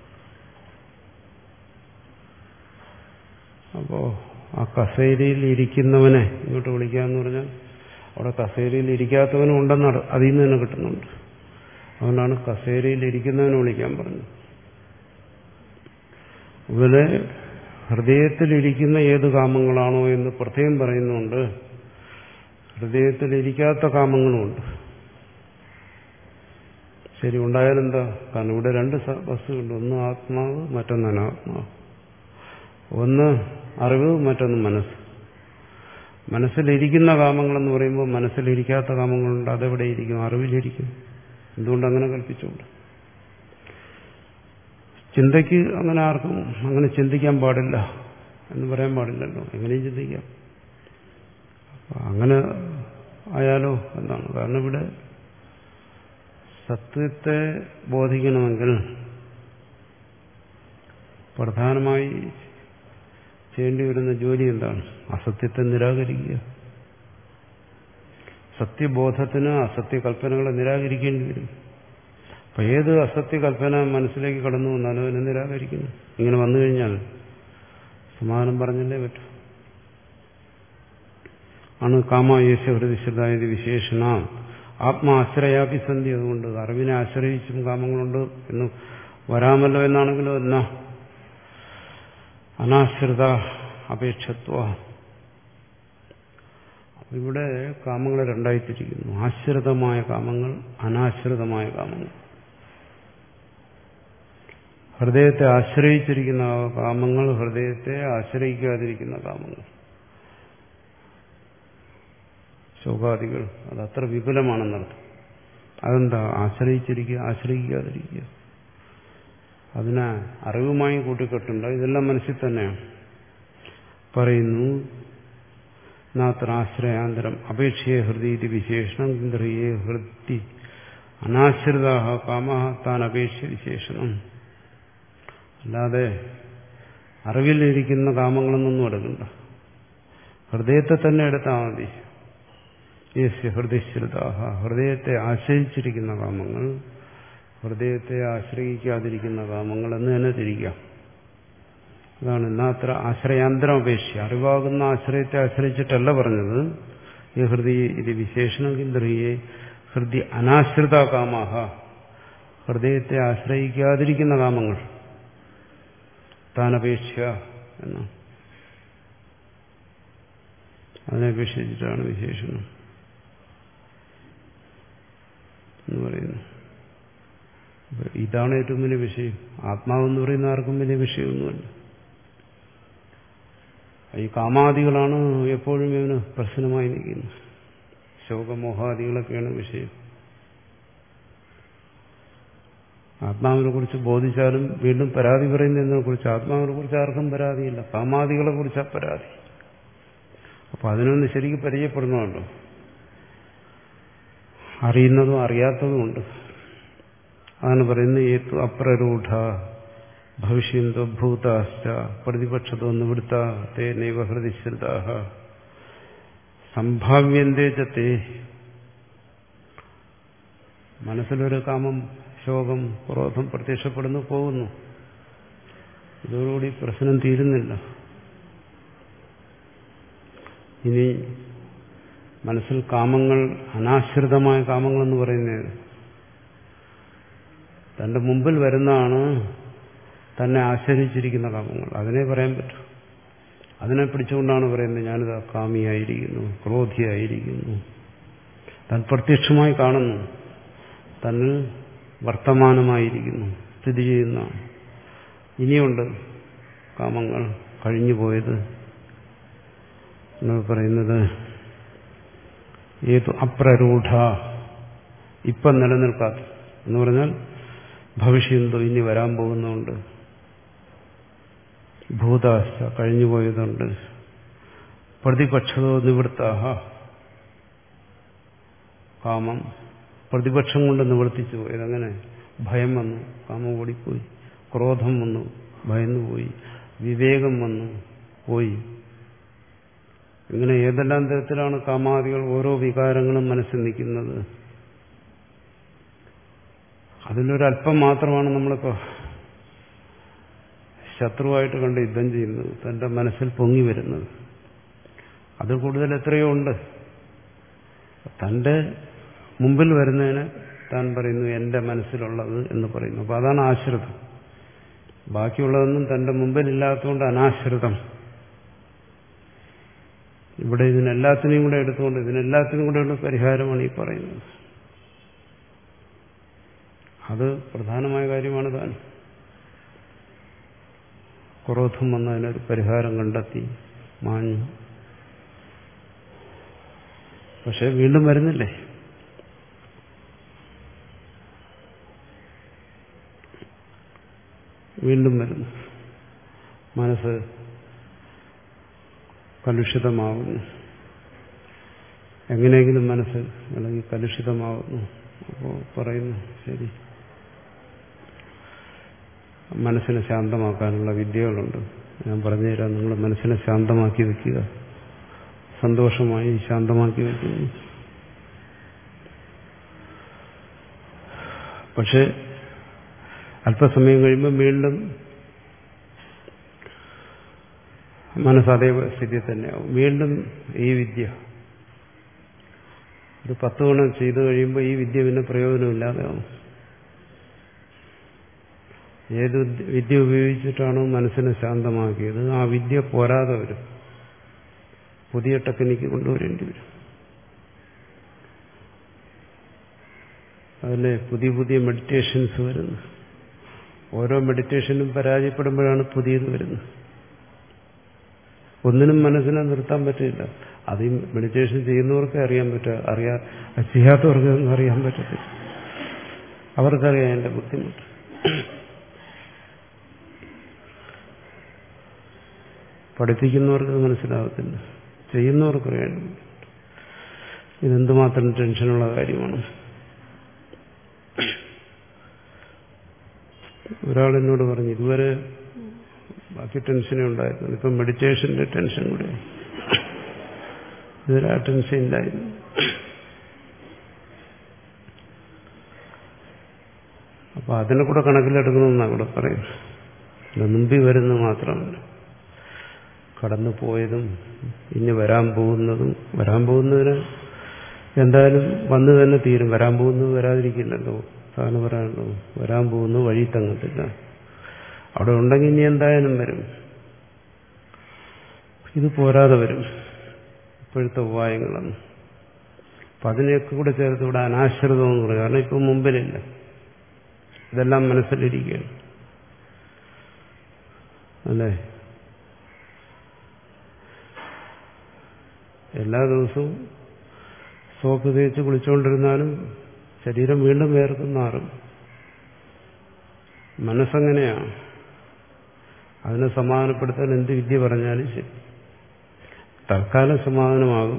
അപ്പോ ആ കസേരയിൽ ഇരിക്കുന്നവനെ ഇങ്ങോട്ട് വിളിക്കാന്ന് പറഞ്ഞാൽ അവിടെ കസേരയിൽ ഇരിക്കാത്തവനും ഉണ്ടെന്ന് അതിൽ നിന്ന് തന്നെ കിട്ടുന്നുണ്ട്. അതുകൊണ്ടാണ് കസേരയിൽ ഇരിക്കുന്നവനെ വിളിക്കാൻ പറഞ്ഞത്. ഇവിടെ ഹൃദയത്തിലിരിക്കുന്ന ഏത് കാമങ്ങളാണോ എന്ന് പ്രത്യേകം പറയുന്നുണ്ട്, ഹൃദയത്തിലിരിക്കാത്ത കാമങ്ങളുമുണ്ട്. ശരി, ഉണ്ടായാലെന്താ? കാരണം ഇവിടെ രണ്ട് വസ്തുക്കളുണ്ട്, ഒന്ന് ആത്മാവ്, മറ്റൊന്ന് അനാത്മാവ്. ഒന്ന് അറിവ്, മറ്റൊന്ന് മനസ്സ്. മനസ്സിലിരിക്കുന്ന കാമങ്ങളെന്ന് പറയുമ്പോൾ മനസ്സിലിരിക്കാത്ത കാമങ്ങളുണ്ട്, അതെവിടെ ഇരിക്കും? അറിവിലിരിക്കും. എന്തുകൊണ്ടങ്ങനെ കൽപ്പിച്ചുകൊണ്ട്? ചിന്തയ്ക്ക് അങ്ങനെ ആർക്കും അങ്ങനെ ചിന്തിക്കാൻ പാടില്ല എന്ന് പറയാൻ പാടില്ലല്ലോ, എങ്ങനെയും ചിന്തിക്കാം. അങ്ങനെ ആയാലോ എന്നാണ്. കാരണം ഇവിടെ സത്യത്തെ ബോധിക്കണമെങ്കിൽ പ്രധാനമായി ചെയ്യേണ്ടി വരുന്ന ജോലി എന്താണ്? അസത്യത്തെ നിരാകരിക്കുക. സത്യബോധത്തിന് അസത്യകൽപ്പനകളെ നിരാകരിക്കേണ്ടി വരും. അപ്പൊ ഏത് അസത്യകൽപ്പന മനസ്സിലേക്ക് കടന്നു വന്നാലും അതിനെ നിരാകരിക്കുന്നു. ഇങ്ങനെ വന്നു കഴിഞ്ഞാൽ സമാധാനം പറഞ്ഞല്ലേ പറ്റൂ. ആണ് കാമായേശ ഹൃദയശ്രദ്ധായത് വിശേഷണ ആത്മാശ്രയാഭിസന്ധി. അതുകൊണ്ട് അറിവിനെ ആശ്രയിച്ചും കാമങ്ങളുണ്ട് എന്ന് വരാമല്ലോ. എന്നാണെങ്കിലും എന്നാ അനാശ്രിത അപേക്ഷത്വ. ഇവിടെ കാമങ്ങളെ രണ്ടായിത്തിരിക്കുന്നു: ആശ്രിതമായ കാമങ്ങൾ, അനാശ്രിതമായ കാമങ്ങൾ. ഹൃദയത്തെ ആശ്രയിച്ചിരിക്കുന്ന കാമങ്ങൾ, ഹൃദയത്തെ ആശ്രയിക്കാതിരിക്കുന്ന കാമങ്ങൾ, ശോകാദികൾ. അതത്ര വിപുലമാണെന്നർത്ഥം. അതെന്താ? ആശ്രയിച്ചിരിക്കുക, ആശ്രയിക്കാതിരിക്കുക. അതിനെ അറിവുമായി കൂട്ടിക്കെട്ടുണ്ട്. ഇതെല്ലാം മനസ്സിൽ തന്നെയാണ്. പറയുന്നു നാത്ര ആശ്രയാന്തരം അപേക്ഷയെ ഹൃദയ വിശേഷണം ഇന്ദ്രിയേ ഹൃദി അനാശ്രിത കാമ താൻ അപേക്ഷ വിശേഷണം. അല്ലാതെ അറിവിലിരിക്കുന്ന കാമങ്ങളൊന്നും എടുക്കണ്ട, ഹൃദയത്തെ തന്നെ എടുത്താൽ മതി. യേസ്യ ഹൃദയശ്രുത, ഹൃദയത്തെ ആശ്രയിച്ചിരിക്കുന്ന കാമങ്ങൾ, ഹൃദയത്തെ ആശ്രയിക്കാതിരിക്കുന്ന കാമങ്ങൾ എന്ന് തന്നെ തിരിക്കാം. അതാണ് എന്നാ അത്ര ആശ്രയാന്തരം അപേക്ഷിച്ച് അറിവാകുന്ന ആശ്രയത്തെ ആശ്രയിച്ചിട്ടല്ല പറഞ്ഞത്. ഈ ഹൃദി ഇത് വിശേഷണം കിന്തറിയെ ഹൃദി അനാശ്രിത കാമാഹ, ഹൃദയത്തെ ആശ്രയിക്കാതിരിക്കുന്ന കാമങ്ങൾ താനപേക്ഷ എന്നാണ്. അതിനപേക്ഷിച്ചിട്ടാണ് വിശേഷണം എന്ന് പറയുന്നു. ഇതാണ് ഏറ്റവും വലിയ വിഷയം. ആത്മാവെന്ന് പറയുന്ന ആർക്കും വലിയ വിഷയമൊന്നുമല്ല. ഈ കാമാദികളാണ് എപ്പോഴും ഇവന് പ്രശ്നമായി നിൽക്കുന്നത്. ശോകമോഹാദികളൊക്കെയാണ് വിഷയം. ആത്മാവിനെ കുറിച്ച് ബോധിച്ചാലും വീണ്ടും പരാതി പറയുന്നതിനെ കുറിച്ച് ആത്മാവിനെ കുറിച്ച് ആർക്കും പരാതിയില്ല, കാമാദികളെ കുറിച്ചാണ് പരാതി. അപ്പൊ അതിനൊന്ന് ശരിക്കും പരിചയപ്പെടുന്നുണ്ടോ? അറിയുന്നതും അറിയാത്തതുമുണ്ട്. അതാണ് പറയുന്നത് ഏതു അപ്രരൂഢ ഭവിഷ്യന്തോ ഭൂതാശ്ച പ്രതിപക്ഷതോ നിവൃത്ത തേ നൈവ ഹൃദിശ്രിതാഃ സംഭാവ്യന്തേ ചത്തെ. മനസ്സിലൊരു കാമം, ശോകം, ക്രോധം പ്രത്യക്ഷപ്പെടുന്നു, പോകുന്നു. ഇതോടുകൂടി പ്രശ്നം തീരുന്നില്ല. ഇനി മനസ്സിൽ കാമങ്ങൾ, അനാശ്രിതമായ കാമങ്ങളെന്ന് പറയുന്നത് തന്റെ മുമ്പിൽ വരുന്നതാണ് തന്നെ ആശ്രയിച്ചിരിക്കുന്ന കാമങ്ങൾ. അതിനെ പറയാൻ പറ്റും. അതിനെ പിടിച്ചുകൊണ്ടാണ് പറയുന്നത് ഞാനിത് കാമിയായിരിക്കുന്നു, ക്രോധിയായിരിക്കുന്നു. താൻ പ്രത്യക്ഷമായി കാണുന്നു, തന്നിൽ വർത്തമാനമായിരിക്കുന്നു, സ്ഥിതി ചെയ്യുന്നതാണ്. ഇനിയുണ്ട് കാമങ്ങൾ, കഴിഞ്ഞുപോയത് എന്ന് പറയുന്നത് ഏതു അപ്രരൂഢ, ഇപ്പം നിലനിൽക്കാത്ത എന്ന് പറഞ്ഞാൽ ഭവിഷ്യന്തോ ഇനി വരാൻ പോകുന്നുണ്ട്, ഭൂതാശ്ച കഴിഞ്ഞുപോയതുണ്ട്, പ്രതിപക്ഷതോ നിവൃത്താഹ കാമം പ്രതിപക്ഷം കൊണ്ട് നിവർത്തിച്ചു പോയത്. അങ്ങനെ ഭയം വന്നു, കാമം ഓടിപ്പോയി. ക്രോധം വന്നു, ഭയന്നുപോയി. വിവേകം വന്നു, പോയി. ഇങ്ങനെ ഏതെല്ലാം തരത്തിലാണ് കാമാദികൾ ഓരോ വികാരങ്ങളും മനസ്സിൽ നിൽക്കുന്നത്. അതിലൊരല്പം മാത്രമാണ് നമ്മളിപ്പോൾ ശത്രുവായിട്ട് കണ്ട് യുദ്ധം ചെയ്യുന്നത്, തന്റെ മനസ്സിൽ പൊങ്ങി വരുന്നത്. അത് കൂടുതൽ എത്രയോ ഉണ്ട്. തന്റെ മുമ്പിൽ വരുന്നതിന് താൻ പറയുന്നു എന്റെ മനസ്സിലുള്ളത് എന്ന് പറയുന്നു. അപ്പൊ അതാണ് ആശ്രിതം. ബാക്കിയുള്ളതൊന്നും തന്റെ മുമ്പിലില്ലാത്തതുകൊണ്ട് അനാശ്രിതം. ഇവിടെ ഇതിനെല്ലാത്തിനെയും കൂടെ എടുത്തുകൊണ്ട് ഇതിനെല്ലാത്തിനും കൂടെയുള്ള പരിഹാരമാണ് ഈ പറയുന്നത്. അത് പ്രധാനമായ കാര്യമാണ്. താൻ ക്രോധം വന്നതിനൊരു പരിഹാരം കണ്ടെത്തി, മാഞ്ഞു. പക്ഷെ വീണ്ടും വരുന്നില്ലേ? വീണ്ടും വരുന്നു. മനസ്സ് കലുഷിതമാകുന്നു. എങ്ങനെയെങ്കിലും മനസ്സ് അല്ലെങ്കിൽ കലുഷിതമാകുന്നു. അപ്പോൾ പറയുന്നു ശരി, മനസ്സിനെ ശാന്തമാക്കാനുള്ള വിദ്യകളുണ്ട്, ഞാൻ പറഞ്ഞുതരാം. നിങ്ങൾ മനസ്സിനെ ശാന്തമാക്കി വെക്കുക, സന്തോഷമായി ശാന്തമാക്കി വെക്കുന്നു. പക്ഷെ അല്പസമയം കഴിയുമ്പോൾ വീണ്ടും മനസ്സതേ സ്ഥിതി തന്നെയാവും. വീണ്ടും ഈ വിദ്യ ഒരു പത്ത് ഗുണം ചെയ്തു കഴിയുമ്പോൾ ഈ വിദ്യ പിന്നെ പ്രയോജനമില്ലാതെയാവും. ഏത് വിദ്യ ഉപയോഗിച്ചിട്ടാണോ മനസ്സിനെ ശാന്തമാക്കിയത് ആ വിദ്യ പോരാതെ വരും. പുതിയ ടെക്നിക്ക് കൊണ്ടുവരേണ്ടി വരും. അതിലെ പുതിയ പുതിയ മെഡിറ്റേഷൻസ് വരുന്നു. ഓരോ മെഡിറ്റേഷനും പരാജയപ്പെടുമ്പോഴാണ് പുതിയത് വരുന്നത്. ഒന്നിനും മനസ്സിനെ നിർത്താൻ പറ്റില്ല. അത് ഈ മെഡിറ്റേഷൻ ചെയ്യുന്നവർക്ക് അറിയാൻ പറ്റുക, അറിയാ ചെയ്യാത്തവർക്ക് ഒന്നും അറിയാൻ പറ്റത്തില്ല. അവർക്കറിയാം എൻ്റെ ബുദ്ധിമുട്ട്. പഠിപ്പിക്കുന്നവർക്ക് മനസ്സിലാകത്തില്ല, ചെയ്യുന്നവർക്കറിയാൻ ഇതെന്തുമാത്രം ടെൻഷനുള്ള കാര്യമാണ്. ഒരാളെന്നോട് പറഞ്ഞു ഇതുവരെ ബാക്കി ടെൻഷനേ ഉണ്ടായിരുന്നു, ഇപ്പം മെഡിറ്റേഷന്റെ ടെൻഷൻ കൂടെ. ഇതുവരെ ആ ടെൻഷൻ ഇല്ലായിരുന്നു. അപ്പൊ അതിനെ കൂടെ കണക്കിലെടുക്കണമെന്നാണ് ഇവിടെ പറയുന്നത്. മുമ്പിൽ വരുന്നത് മാത്രമല്ല. കടന്നു പോയതും ഇനി വരാൻ പോകുന്നതും വരാൻ പോകുന്നതിന് എന്തായാലും വന്നു തന്നെ തീരും. വരാൻ പോകുന്നത് വരാതിരിക്കില്ലല്ലോ. സാധാരണ പറയാനല്ലോ വരാൻ പോകുന്നത് വഴി തങ്ങത്തില്ല. അവിടെ ഉണ്ടെങ്കിൽ ഇനി എന്തായാലും വരും. ഇത് പോരാതെ വരും ഇപ്പോഴത്തെ ഉപായങ്ങളാണ്. അപ്പം അതിനെയൊക്കെ കൂടെ ചേർത്ത് ഇവിടെ അനാശ്രിതം എന്ന് പറയും. കാരണം ഇപ്പം മുമ്പിലില്ല, ഇതെല്ലാം മനസ്സിലിരിക്കുകയാണ് അല്ലേ. എല്ലാ ദിവസവും സോപ്പ് തേച്ച് കുളിച്ചുകൊണ്ടിരുന്നാലും ശരീരം വീണ്ടും വേർക്കും മാറും. മനസ്സെങ്ങനെയാണ്? അതിനെ സമാധാനപ്പെടുത്താൻ എന്ത് വിദ്യ പറഞ്ഞാലും ശരി, തൽക്കാലം സമാധാനമാകും.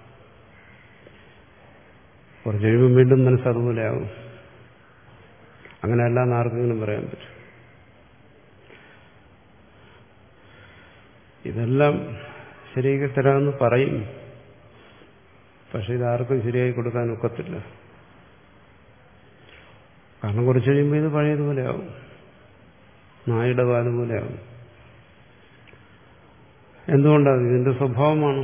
കുറച്ച് കഴിയുമ്പോൾ വീണ്ടും മനസ്സ് അതുപോലെ ആകും. അങ്ങനെയല്ല എന്ന് ആർക്കെങ്കിലും പറയാൻ പറ്റും. ഇതെല്ലാം ശരിയാക്കി തരാമെന്ന് പറയും, പക്ഷെ ഇതാർക്കും ശരിയായി കൊടുക്കാൻ ഒക്കത്തില്ല. കാരണം കുറച്ച് കഴിയുമ്പോൾ ഇത് പഴയതുപോലെ ആവും, നായുടെ വാല് പോലെ ആവും. എന്തുകൊണ്ടാണ്? ഇതിന്റെ സ്വഭാവമാണ്.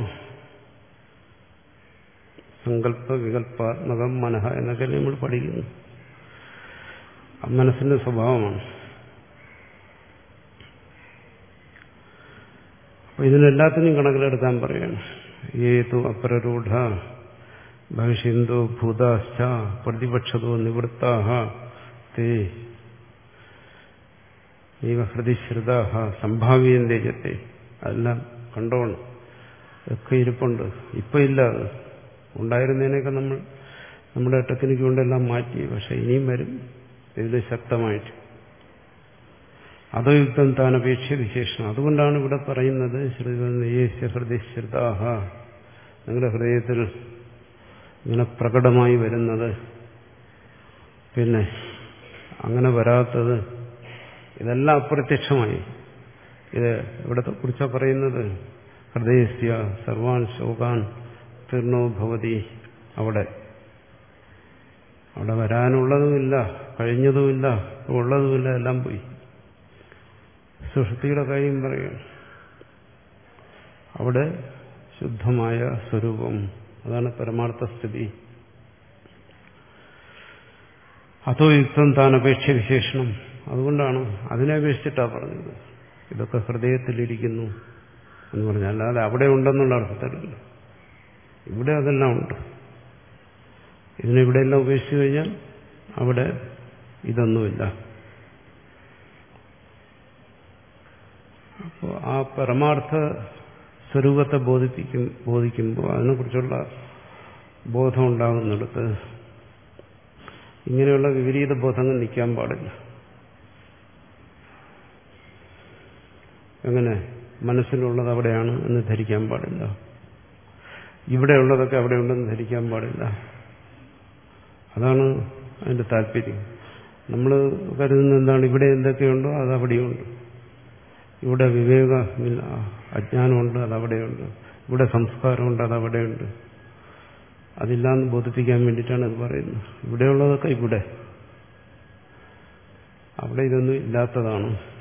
സങ്കല്പ വികല്പാത്മകം മനഃ എന്നൊക്കെ നമ്മൾ പഠിക്കുന്നു. മനസ്സിന്റെ സ്വഭാവമാണ്. അപ്പൊ ഇതിനെല്ലാത്തിനും കണക്കിലെടുക്കാൻ പറയുകയാണ്. ഏതു അപരരൂഢ ഭവിഷ്യന്തോ ഭൂതാശ്ച പ്രതിപക്ഷതോ നിവൃത്താഹ തേ ഹൃദിശ്രുതാഹ സംഭാവ്യന്തേ ജത്തെ. അതെല്ലാം കണ്ടോണം, ഒക്കെ ഇരിപ്പുണ്ട്. ഇപ്പം ഇല്ല, അത് ഉണ്ടായിരുന്നതിനൊക്കെ നമ്മൾ നമ്മുടെ ടെക്നിക്ക് കൊണ്ടെല്ലാം മാറ്റി. പക്ഷെ ഇനിയും വരും ഇതിൽ ശക്തമായിട്ട്. അതോയുക്തം താനപേക്ഷ വിശേഷണം. അതുകൊണ്ടാണ് ഇവിടെ പറയുന്നത് ശ്രുതിയേശ്യ ഹൃദയശ്രുതാഹ, നിങ്ങളുടെ ഹൃദയത്തിൽ ഇങ്ങനെ പ്രകടമായി വരുന്നത്, പിന്നെ അങ്ങനെ വരാത്തത്, ഇതെല്ലാം അപ്രത്യക്ഷമായി. ഇത് ഇവിടെ കുറിച്ചാണ് പറയുന്നത്. ഹൃദയസ്യ സർവാൻ ശോകാൻ തീർണോ ഭവതി. അവിടെ അവിടെ വരാനുള്ളതുമില്ല, കഴിഞ്ഞതുമില്ല, ഉള്ളതുമില്ല, എല്ലാം പോയി. സുഷുപ്തിയുടെ കാര്യം പറയുകയാണ്. അവിടെ ശുദ്ധമായ സ്വരൂപം, അതാണ് പരമാർത്ഥ സ്ഥിതി. അതോ യുക്തം താനപേക്ഷ വിശേഷണം. അതുകൊണ്ടാണ് അതിനെ അപേക്ഷിച്ചിട്ടാണ് പറഞ്ഞത് ഇതൊക്കെ ഹൃദയത്തിലിരിക്കുന്നു എന്ന് പറഞ്ഞാൽ, അല്ലാതെ അവിടെ ഉണ്ടെന്നുള്ള അർത്ഥത്തിലല്ല. ഇവിടെ അതെല്ലാം ഉണ്ട്. ഇതിനെവിടെയെല്ലാം ഉപേക്ഷിച്ചു കഴിഞ്ഞാൽ അവിടെ ഇതൊന്നുമില്ല. അപ്പോൾ ആ പരമാർത്ഥ സ്വരൂപത്തെ ബോധിപ്പിക്കും ബോധിക്കുമ്പോൾ അതിനെക്കുറിച്ചുള്ള ബോധം ഉണ്ടാകുന്നിടത്ത് ഇങ്ങനെയുള്ള വിപരീത ബോധങ്ങൾ നിൽക്കാൻ പാടില്ല. എങ്ങനെ? മനസ്സിലുള്ളത് അവിടെയാണ് എന്ന് ധരിക്കാൻ പാടില്ല, ഇവിടെയുള്ളതൊക്കെ അവിടെ ഉണ്ടെന്ന് ധരിക്കാൻ പാടില്ല. അതാണ് അതിന്റെ താല്പര്യം. നമ്മൾ കരുതുന്ന എന്താണ്? ഇവിടെ എന്തൊക്കെയുണ്ടോ അത് അവിടെയുണ്ട്. ഇവിടെ വിവേക അജ്ഞാനമുണ്ട്, അതവിടെയുണ്ട്. ഇവിടെ സംസ്കാരമുണ്ട്, അതവിടെയുണ്ട്. അതില്ലാന്ന് ബോധിപ്പിക്കാൻ വേണ്ടിയിട്ടാണ് ഇത് പറയുന്നത്. ഇവിടെയുള്ളതൊക്കെ ഇവിടെ, അവിടെ ഇതൊന്നും ഇല്ലാത്തതാണ്.